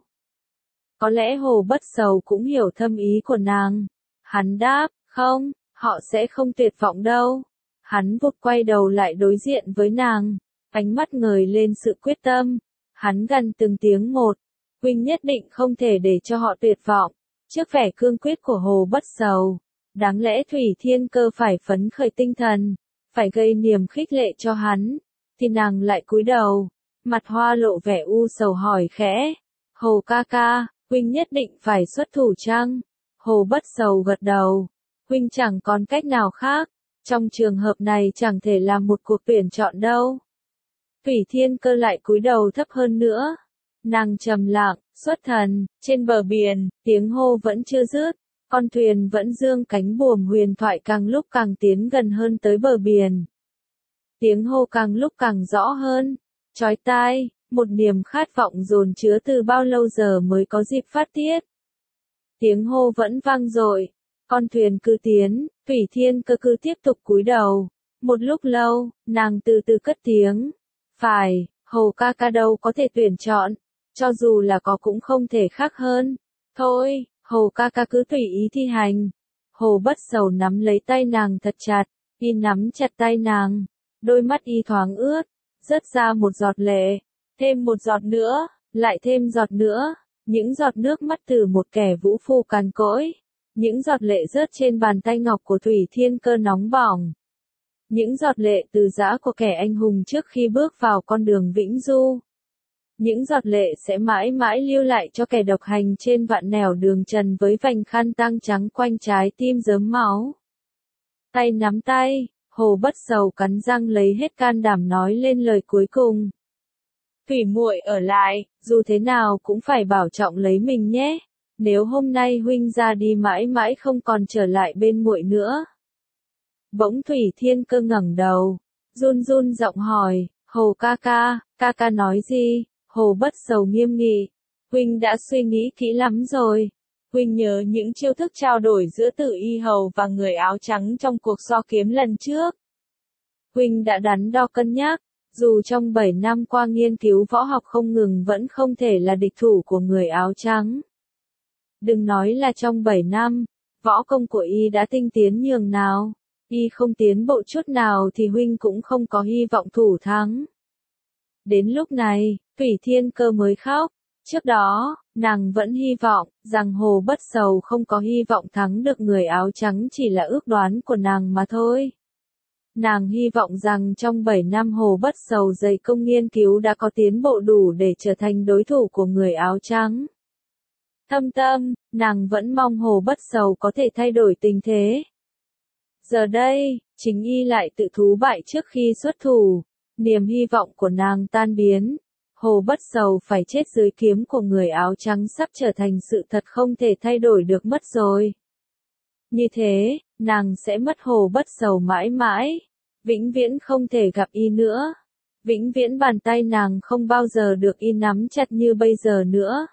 Có lẽ Hồ Bất Sầu cũng hiểu thâm ý của nàng. Hắn đáp, không, họ sẽ không tuyệt vọng đâu. Hắn vụt quay đầu lại đối diện với nàng, ánh mắt ngời lên sự quyết tâm. Hắn gằn từng tiếng một, huynh nhất định không thể để cho họ tuyệt vọng. Trước vẻ cương quyết của Hồ Bất Sầu, đáng lẽ Thủy Thiên Cơ phải phấn khởi tinh thần, phải gây niềm khích lệ cho hắn, thì nàng lại cúi đầu, mặt hoa lộ vẻ u sầu hỏi khẽ, Hồ ca ca, huynh nhất định phải xuất thủ chăng? Hồ Bất Sầu gật đầu, huynh chẳng còn cách nào khác, trong trường hợp này chẳng thể làm một cuộc tuyển chọn đâu. Thủy Thiên Cơ lại cúi đầu thấp hơn nữa. Nàng trầm lặng, xuất thần, trên bờ biển, tiếng hô vẫn chưa dứt, con thuyền vẫn dương cánh buồm huyền thoại càng lúc càng tiến gần hơn tới bờ biển. Tiếng hô càng lúc càng rõ hơn, chói tai, một niềm khát vọng dồn chứa từ bao lâu giờ mới có dịp phát tiết. Tiếng hô vẫn vang dội, con thuyền cứ tiến, Thủy Thiên Cơ cứ tiếp tục cúi đầu. Một lúc lâu, nàng từ từ cất tiếng, phải, Hồ ca ca đâu có thể tuyển chọn, cho dù là có cũng không thể khác hơn. Thôi, Hồ ca ca cứ tùy ý thi hành. Hồ Bất Sầu nắm lấy tay nàng thật chặt, y nắm chặt tay nàng, đôi mắt y thoáng ướt, rớt ra một giọt lệ, thêm một giọt nữa, lại thêm giọt nữa, những giọt nước mắt từ một kẻ vũ phu càn cỗi, những giọt lệ rớt trên bàn tay ngọc của Thủy Thiên Cơ nóng bỏng. Những giọt lệ từ giã của kẻ anh hùng trước khi bước vào con đường vĩnh du. Những giọt lệ sẽ mãi mãi lưu lại cho kẻ độc hành trên vạn nẻo đường trần với vành khăn tang trắng quanh trái tim rớm máu. Tay nắm tay, Hồ Bất Sầu cắn răng lấy hết can đảm nói lên lời cuối cùng. Thủy muội ở lại, dù thế nào cũng phải bảo trọng lấy mình nhé. Nếu hôm nay huynh ra đi mãi mãi không còn trở lại bên muội nữa. Bỗng Thủy Thiên Cơ ngẩng đầu, run run giọng hỏi, Hồ ca ca nói gì? Hồ Bất Sầu nghiêm nghị, huynh đã suy nghĩ kỹ lắm rồi. Huynh nhớ những chiêu thức trao đổi giữa Tử Y Hầu và người áo trắng trong cuộc so kiếm lần trước. Huynh đã đắn đo cân nhắc, dù trong 7 năm qua nghiên cứu võ học không ngừng vẫn không thể là địch thủ của người áo trắng. Đừng nói là trong 7 năm, võ công của y đã tinh tiến nhường nào, y không tiến bộ chút nào thì huynh cũng không có hy vọng thủ thắng. Đến lúc này, Thủy Thiên Cơ mới khóc. Trước đó, nàng vẫn hy vọng rằng Hồ Bất Sầu không có hy vọng thắng được người áo trắng chỉ là ước đoán của nàng mà thôi. Nàng hy vọng rằng trong 7 năm Hồ Bất Sầu dày công nghiên cứu đã có tiến bộ đủ để trở thành đối thủ của người áo trắng. Thâm tâm, nàng vẫn mong Hồ Bất Sầu có thể thay đổi tình thế. Giờ đây, chính y lại tự thú bại trước khi xuất thủ. Niềm hy vọng của nàng tan biến. Hồ Bất Sầu phải chết dưới kiếm của người áo trắng sắp trở thành sự thật không thể thay đổi được mất rồi. Như thế, nàng sẽ mất Hồ Bất Sầu mãi mãi. Vĩnh viễn không thể gặp y nữa. Vĩnh viễn bàn tay nàng không bao giờ được y nắm chặt như bây giờ nữa.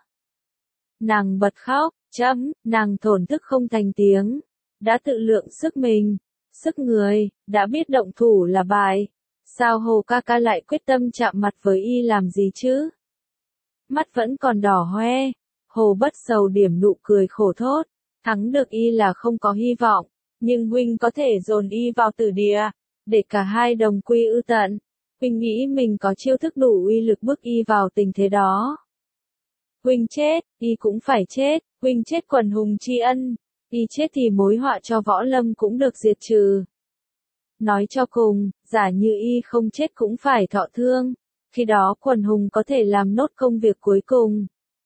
Nàng bật khóc, nàng thổn thức không thành tiếng. Đã tự lượng sức mình, sức người, đã biết động thủ là bại. Sao Hồ ca ca lại quyết tâm chạm mặt với y làm gì chứ? Mắt vẫn còn đỏ hoe. Hồ Bất Sầu điểm nụ cười khổ thốt. Thắng được y là không có hy vọng. Nhưng huynh có thể dồn y vào tử địa. Để cả hai đồng quy ư tận. Huynh nghĩ mình có chiêu thức đủ uy lực bức y vào tình thế đó. Huynh chết, y cũng phải chết. Huynh chết quần hùng tri ân. Y chết thì mối họa cho Võ Lâm cũng được diệt trừ. Nói cho cùng, giả như y không chết cũng phải thọ thương, khi đó quần hùng có thể làm nốt công việc cuối cùng.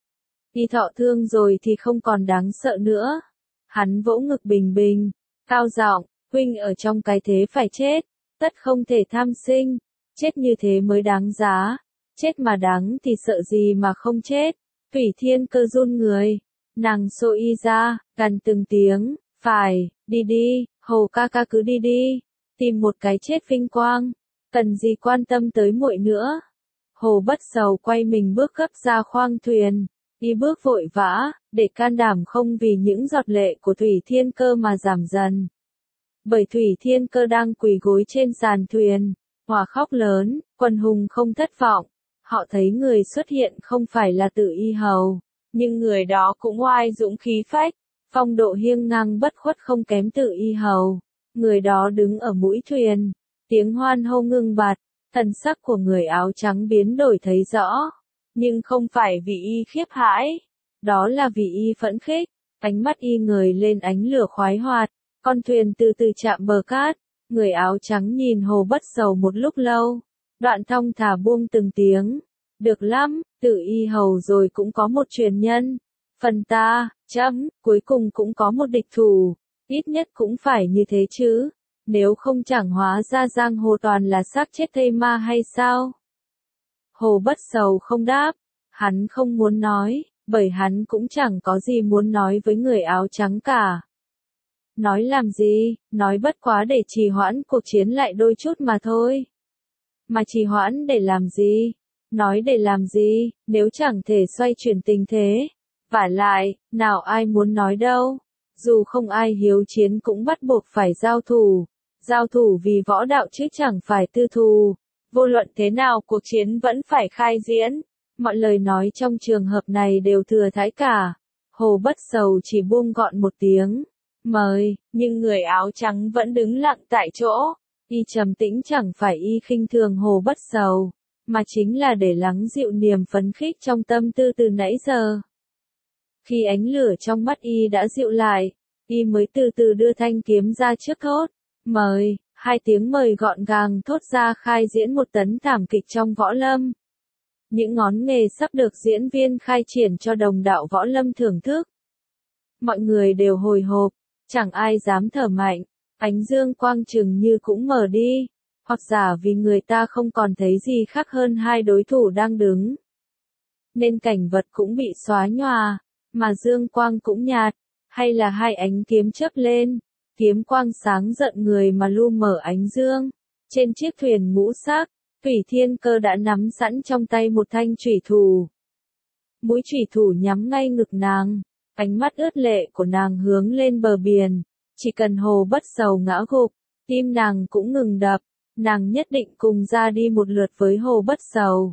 Y thọ thương rồi thì không còn đáng sợ nữa. Hắn vỗ ngực bình bình, cao giọng, huynh ở trong cái thế phải chết, tất không thể tham sinh, chết như thế mới đáng giá, chết mà đáng thì sợ gì mà không chết. Thủy Thiên Cơ run người, nàng xô y ra, gằn từng tiếng, phải, đi đi, Hồ ca ca cứ đi đi, tìm một cái chết vinh quang, cần gì quan tâm tới muội nữa. Hồ Bất Sầu quay mình bước gấp ra khoang thuyền, y bước vội vã, để can đảm không vì những giọt lệ của Thủy Thiên Cơ mà giảm dần. Bởi Thủy Thiên Cơ đang quỳ gối trên sàn thuyền, hòa khóc lớn, quần hùng không thất vọng. Họ thấy người xuất hiện không phải là Tử Y Hầu, nhưng người đó cũng oai dũng khí phách, phong độ hiên ngang bất khuất không kém Tử Y Hầu. Người đó đứng ở mũi thuyền, tiếng hoan hô ngưng bặt, thần sắc của người áo trắng biến đổi thấy rõ, nhưng không phải vì y khiếp hãi, đó là vì y phẫn khích, ánh mắt y ngời lên ánh lửa khoái hoạt, con thuyền từ từ chạm bờ cát, người áo trắng nhìn Hồ Bất Sầu một lúc lâu, đoạn thong thả buông từng tiếng, được lắm, Tử Y Hầu rồi cũng có một truyền nhân, phần ta, cuối cùng cũng có một địch thủ, ít nhất cũng phải như thế chứ. Nếu không chẳng hóa ra giang hồ toàn là xác chết thây ma hay sao? Hồ Bất Sầu không đáp, hắn không muốn nói, bởi hắn cũng chẳng có gì muốn nói với người áo trắng cả. Nói làm gì, nói bất quá để trì hoãn cuộc chiến lại đôi chút mà thôi. Mà trì hoãn để làm gì? Nói để làm gì, nếu chẳng thể xoay chuyển tình thế? Vả lại, nào ai muốn nói đâu? Dù không ai hiếu chiến cũng bắt buộc phải giao thủ. Giao thủ vì võ đạo chứ chẳng phải tư thù. Vô luận thế nào cuộc chiến vẫn phải khai diễn. Mọi lời nói trong trường hợp này đều thừa thãi cả. Hồ Bất Sầu chỉ buông gọn một tiếng. Mời, nhưng người áo trắng vẫn đứng lặng tại chỗ. Y trầm tĩnh chẳng phải y khinh thường Hồ Bất Sầu, mà chính là để lắng dịu niềm phấn khích trong tâm tư từ nãy giờ. Khi ánh lửa trong mắt y đã dịu lại, y mới từ từ đưa thanh kiếm ra trước thốt. Mời, hai tiếng mời gọn gàng thốt ra khai diễn một tấn thảm kịch trong võ lâm. Những ngón nghề sắp được diễn viên khai triển cho đồng đạo võ lâm thưởng thức. Mọi người đều hồi hộp, chẳng ai dám thở mạnh, ánh dương quang chừng như cũng mở đi, hoặc giả vì người ta không còn thấy gì khác hơn hai đối thủ đang đứng. Nên cảnh vật cũng bị xóa nhòa, mà dương quang cũng nhạt, hay là hai ánh kiếm chớp lên. Kiếm quang sáng giận người mà lu mở ánh dương. Trên chiếc thuyền ngũ sắc, Thủy Thiên Cơ đã nắm sẵn trong tay một thanh chủy thủ. Mũi chủy thủ nhắm ngay ngực nàng, ánh mắt ướt lệ của nàng hướng lên bờ biển. Chỉ cần Hồ Bất Sầu ngã gục, tim nàng cũng ngừng đập, nàng nhất định cùng ra đi một lượt với Hồ Bất Sầu.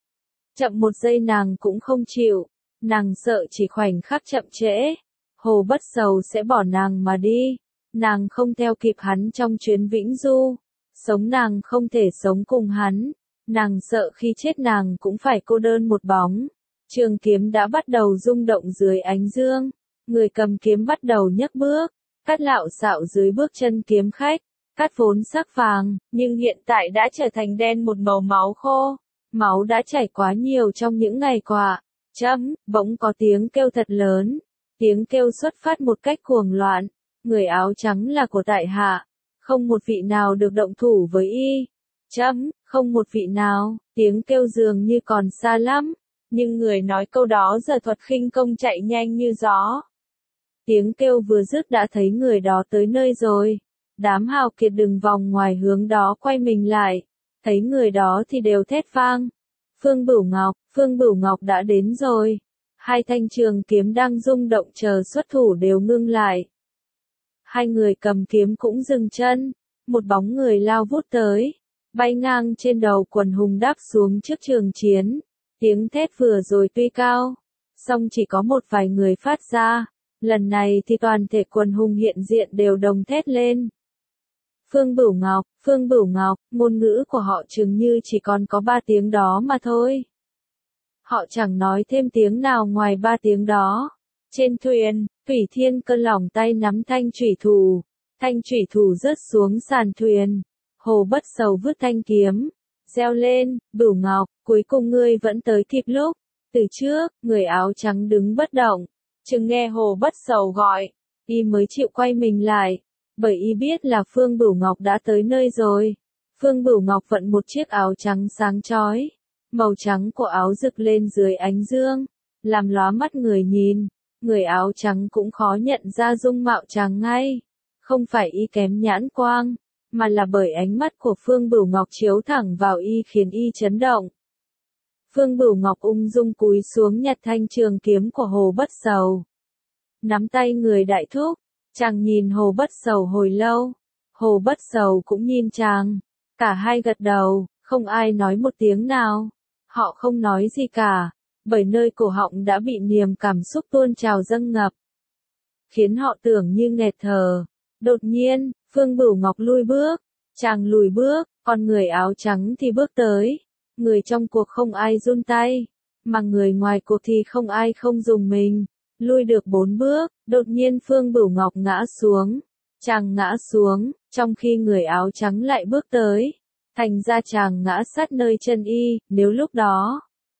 Chậm một giây nàng cũng không chịu, nàng sợ chỉ khoảnh khắc chậm trễ, Hồ Bất Sầu sẽ bỏ nàng mà đi. Nàng không theo kịp hắn trong chuyến vĩnh du, sống nàng không thể sống cùng hắn, nàng sợ khi chết nàng cũng phải cô đơn một bóng. Trường kiếm đã bắt đầu rung động dưới ánh dương, người cầm kiếm bắt đầu nhấc bước, cát lạo xạo dưới bước chân kiếm khách, cát vốn sắc vàng, nhưng hiện tại đã trở thành đen một màu máu khô, máu đã chảy quá nhiều trong những ngày qua. Bỗng có tiếng kêu thật lớn, tiếng kêu xuất phát một cách cuồng loạn. Người áo trắng là của tại hạ, không một vị nào được động thủ với y. Không một vị nào, tiếng kêu dường như còn xa lắm, nhưng người nói câu đó giờ thuật khinh công chạy nhanh như gió. Tiếng kêu vừa dứt đã thấy người đó tới nơi rồi. Đám hào kiệt đừng vòng ngoài hướng đó quay mình lại, thấy người đó thì đều thét vang. Phương Bửu Ngọc đã đến rồi. Hai thanh trường kiếm đang rung động chờ xuất thủ đều ngưng lại. Hai người cầm kiếm cũng dừng chân, một bóng người lao vút tới, bay ngang trên đầu quần hùng đáp xuống trước trường chiến. Tiếng thét vừa rồi tuy cao, song chỉ có một vài người phát ra, lần này thì toàn thể quần hùng hiện diện đều đồng thét lên. Phương Bửu Ngọc, ngôn ngữ của họ chừng như chỉ còn có 3 tiếng đó mà thôi. Họ chẳng nói thêm tiếng nào ngoài 3 tiếng đó. Trên thuyền, Thủy Thiên Cơ lòng tay nắm thanh chủy thủ rớt xuống sàn thuyền. Hồ Bất Sầu vứt thanh kiếm, reo lên, Bửu Ngọc, cuối cùng ngươi vẫn tới kịp lúc. Từ trước, người áo trắng đứng bất động, chừng nghe Hồ Bất Sầu gọi, y mới chịu quay mình lại, bởi y biết là Phương Bửu Ngọc đã tới nơi rồi. Phương Bửu Ngọc vận một chiếc áo trắng sáng chói, màu trắng của áo rực lên dưới ánh dương, làm lóa mắt người nhìn, người áo trắng cũng khó nhận ra dung mạo chàng ngay. Không phải y kém nhãn quang, mà là bởi ánh mắt của Phương Bửu Ngọc chiếu thẳng vào y khiến y chấn động. Phương Bửu Ngọc ung dung cúi xuống nhặt thanh trường kiếm của Hồ Bất Sầu. Nắm tay người đại thúc, chàng nhìn Hồ Bất Sầu hồi lâu, Hồ Bất Sầu cũng nhìn chàng, cả hai gật đầu, không ai nói một tiếng nào. Họ không nói gì cả, bởi nơi cổ họng đã bị niềm cảm xúc tuôn trào dâng ngập, khiến họ tưởng như nghẹt thở. Đột nhiên, Phương Bửu Ngọc lùi bước, chàng lùi bước, còn người áo trắng thì bước tới. Người trong cuộc không ai run tay, mà người ngoài cuộc thì không ai không dùng mình. Lui được 4 bước, đột nhiên Phương Bửu Ngọc ngã xuống. Chàng ngã xuống, trong khi người áo trắng lại bước tới. Thành ra chàng ngã sát nơi chân y, nếu lúc đó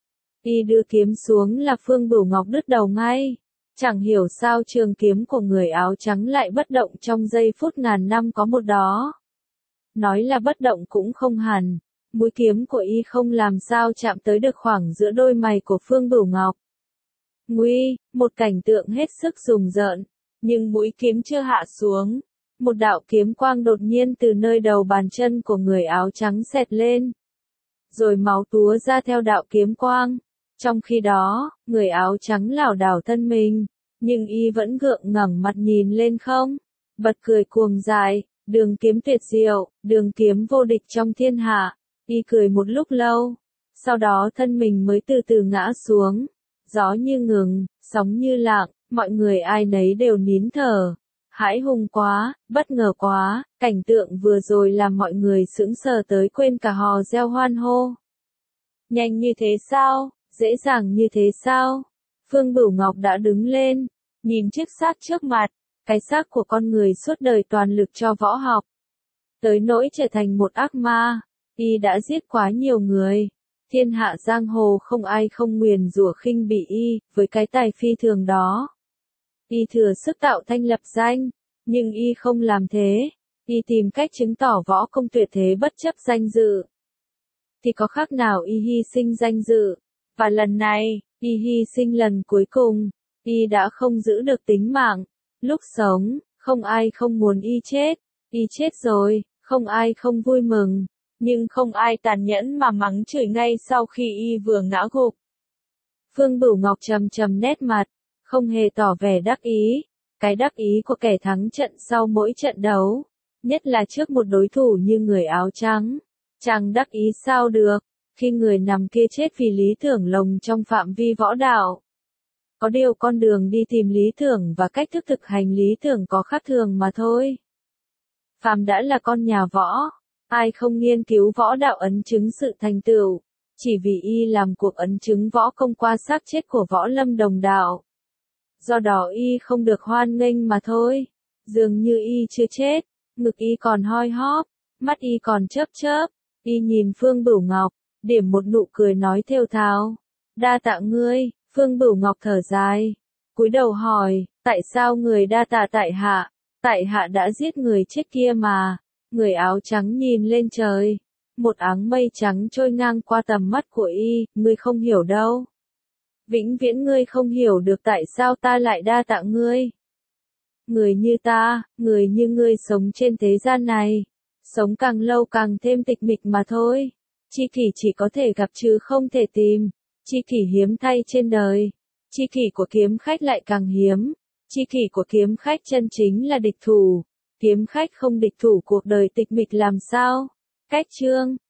y đưa kiếm xuống là Phương Bửu Ngọc đứt đầu ngay. Chẳng hiểu sao trường kiếm của người áo trắng lại bất động trong giây phút ngàn năm có một đó. Nói là bất động cũng không hẳn, mũi kiếm của y không làm sao chạm tới được khoảng giữa đôi mày của Phương Bửu Ngọc. Nguy, một cảnh tượng hết sức rùng rợn, nhưng mũi kiếm chưa hạ xuống. Một đạo kiếm quang đột nhiên từ nơi đầu bàn chân của người áo trắng xẹt lên. Rồi máu túa ra theo đạo kiếm quang. Trong khi đó, người áo trắng lảo đảo thân mình, nhưng y vẫn gượng ngẩng mặt nhìn lên không, bật cười cuồng dại, đường kiếm tuyệt diệu, đường kiếm vô địch trong thiên hạ. Y cười một lúc lâu, sau đó thân mình mới từ từ ngã xuống. Gió như ngừng, sóng như lặng, mọi người ai nấy đều nín thở. Hãi hùng quá, bất ngờ quá, cảnh tượng vừa rồi làm mọi người sững sờ tới quên cả hò reo hoan hô. Nhanh như thế sao? Dễ dàng như thế sao? Phương Bửu Ngọc đã đứng lên, nhìn chiếc xác trước mặt, cái xác của con người suốt đời toàn lực cho võ học. Tới nỗi trở thành một ác ma, y đã giết quá nhiều người. Thiên hạ giang hồ không ai không nguyền rủa khinh bỉ y, với cái tài phi thường đó. Y thừa sức tạo thanh lập danh, nhưng y không làm thế. Y tìm cách chứng tỏ võ công tuyệt thế bất chấp danh dự. Thì có khác nào y hy sinh danh dự. Và lần này, y hy sinh lần cuối cùng, y đã không giữ được tính mạng. Lúc sống, không ai không muốn y chết. Y chết rồi, không ai không vui mừng. Nhưng không ai tàn nhẫn mà mắng chửi ngay sau khi y vừa ngã gục. Phương Bửu Ngọc trầm trầm nét mặt, không hề tỏ vẻ đắc ý. Cái đắc ý của kẻ thắng trận sau mỗi trận đấu, nhất là trước một đối thủ như người áo trắng. Chàng đắc ý sao được, khi người nằm kia chết vì lý tưởng lồng trong phạm vi võ đạo. Có điều con đường đi tìm lý tưởng và cách thức thực hành lý tưởng có khác thường mà thôi. Phàm đã là con nhà võ, ai không nghiên cứu võ đạo ấn chứng sự thành tựu, chỉ vì y làm cuộc ấn chứng võ công qua xác chết của võ lâm đồng đạo. Do đó y không được hoan nghênh mà thôi. Dường như y chưa chết, ngực y còn hoi hóp, mắt y còn chớp chớp. Y nhìn Phương Bửu Ngọc, điểm một nụ cười nói thều thào. Đa tạ ngươi. Phương Bửu Ngọc thở dài, cúi đầu hỏi, tại sao người đa tạ tại hạ? Tại hạ đã giết người chết kia mà. Người áo trắng nhìn lên trời, một áng mây trắng trôi ngang qua tầm mắt của y, ngươi không hiểu đâu. Vĩnh viễn ngươi không hiểu được tại sao ta lại đa tạ ngươi. Người như ta, người như ngươi sống trên thế gian này, sống càng lâu càng thêm tịch mịch mà thôi. Tri kỷ chỉ có thể gặp chứ không thể tìm. Tri kỷ hiếm thay trên đời. Tri kỷ của kiếm khách lại càng hiếm. Tri kỷ của kiếm khách chân chính là địch thủ. Kiếm khách không địch thủ cuộc đời tịch mịch làm sao? Cách chương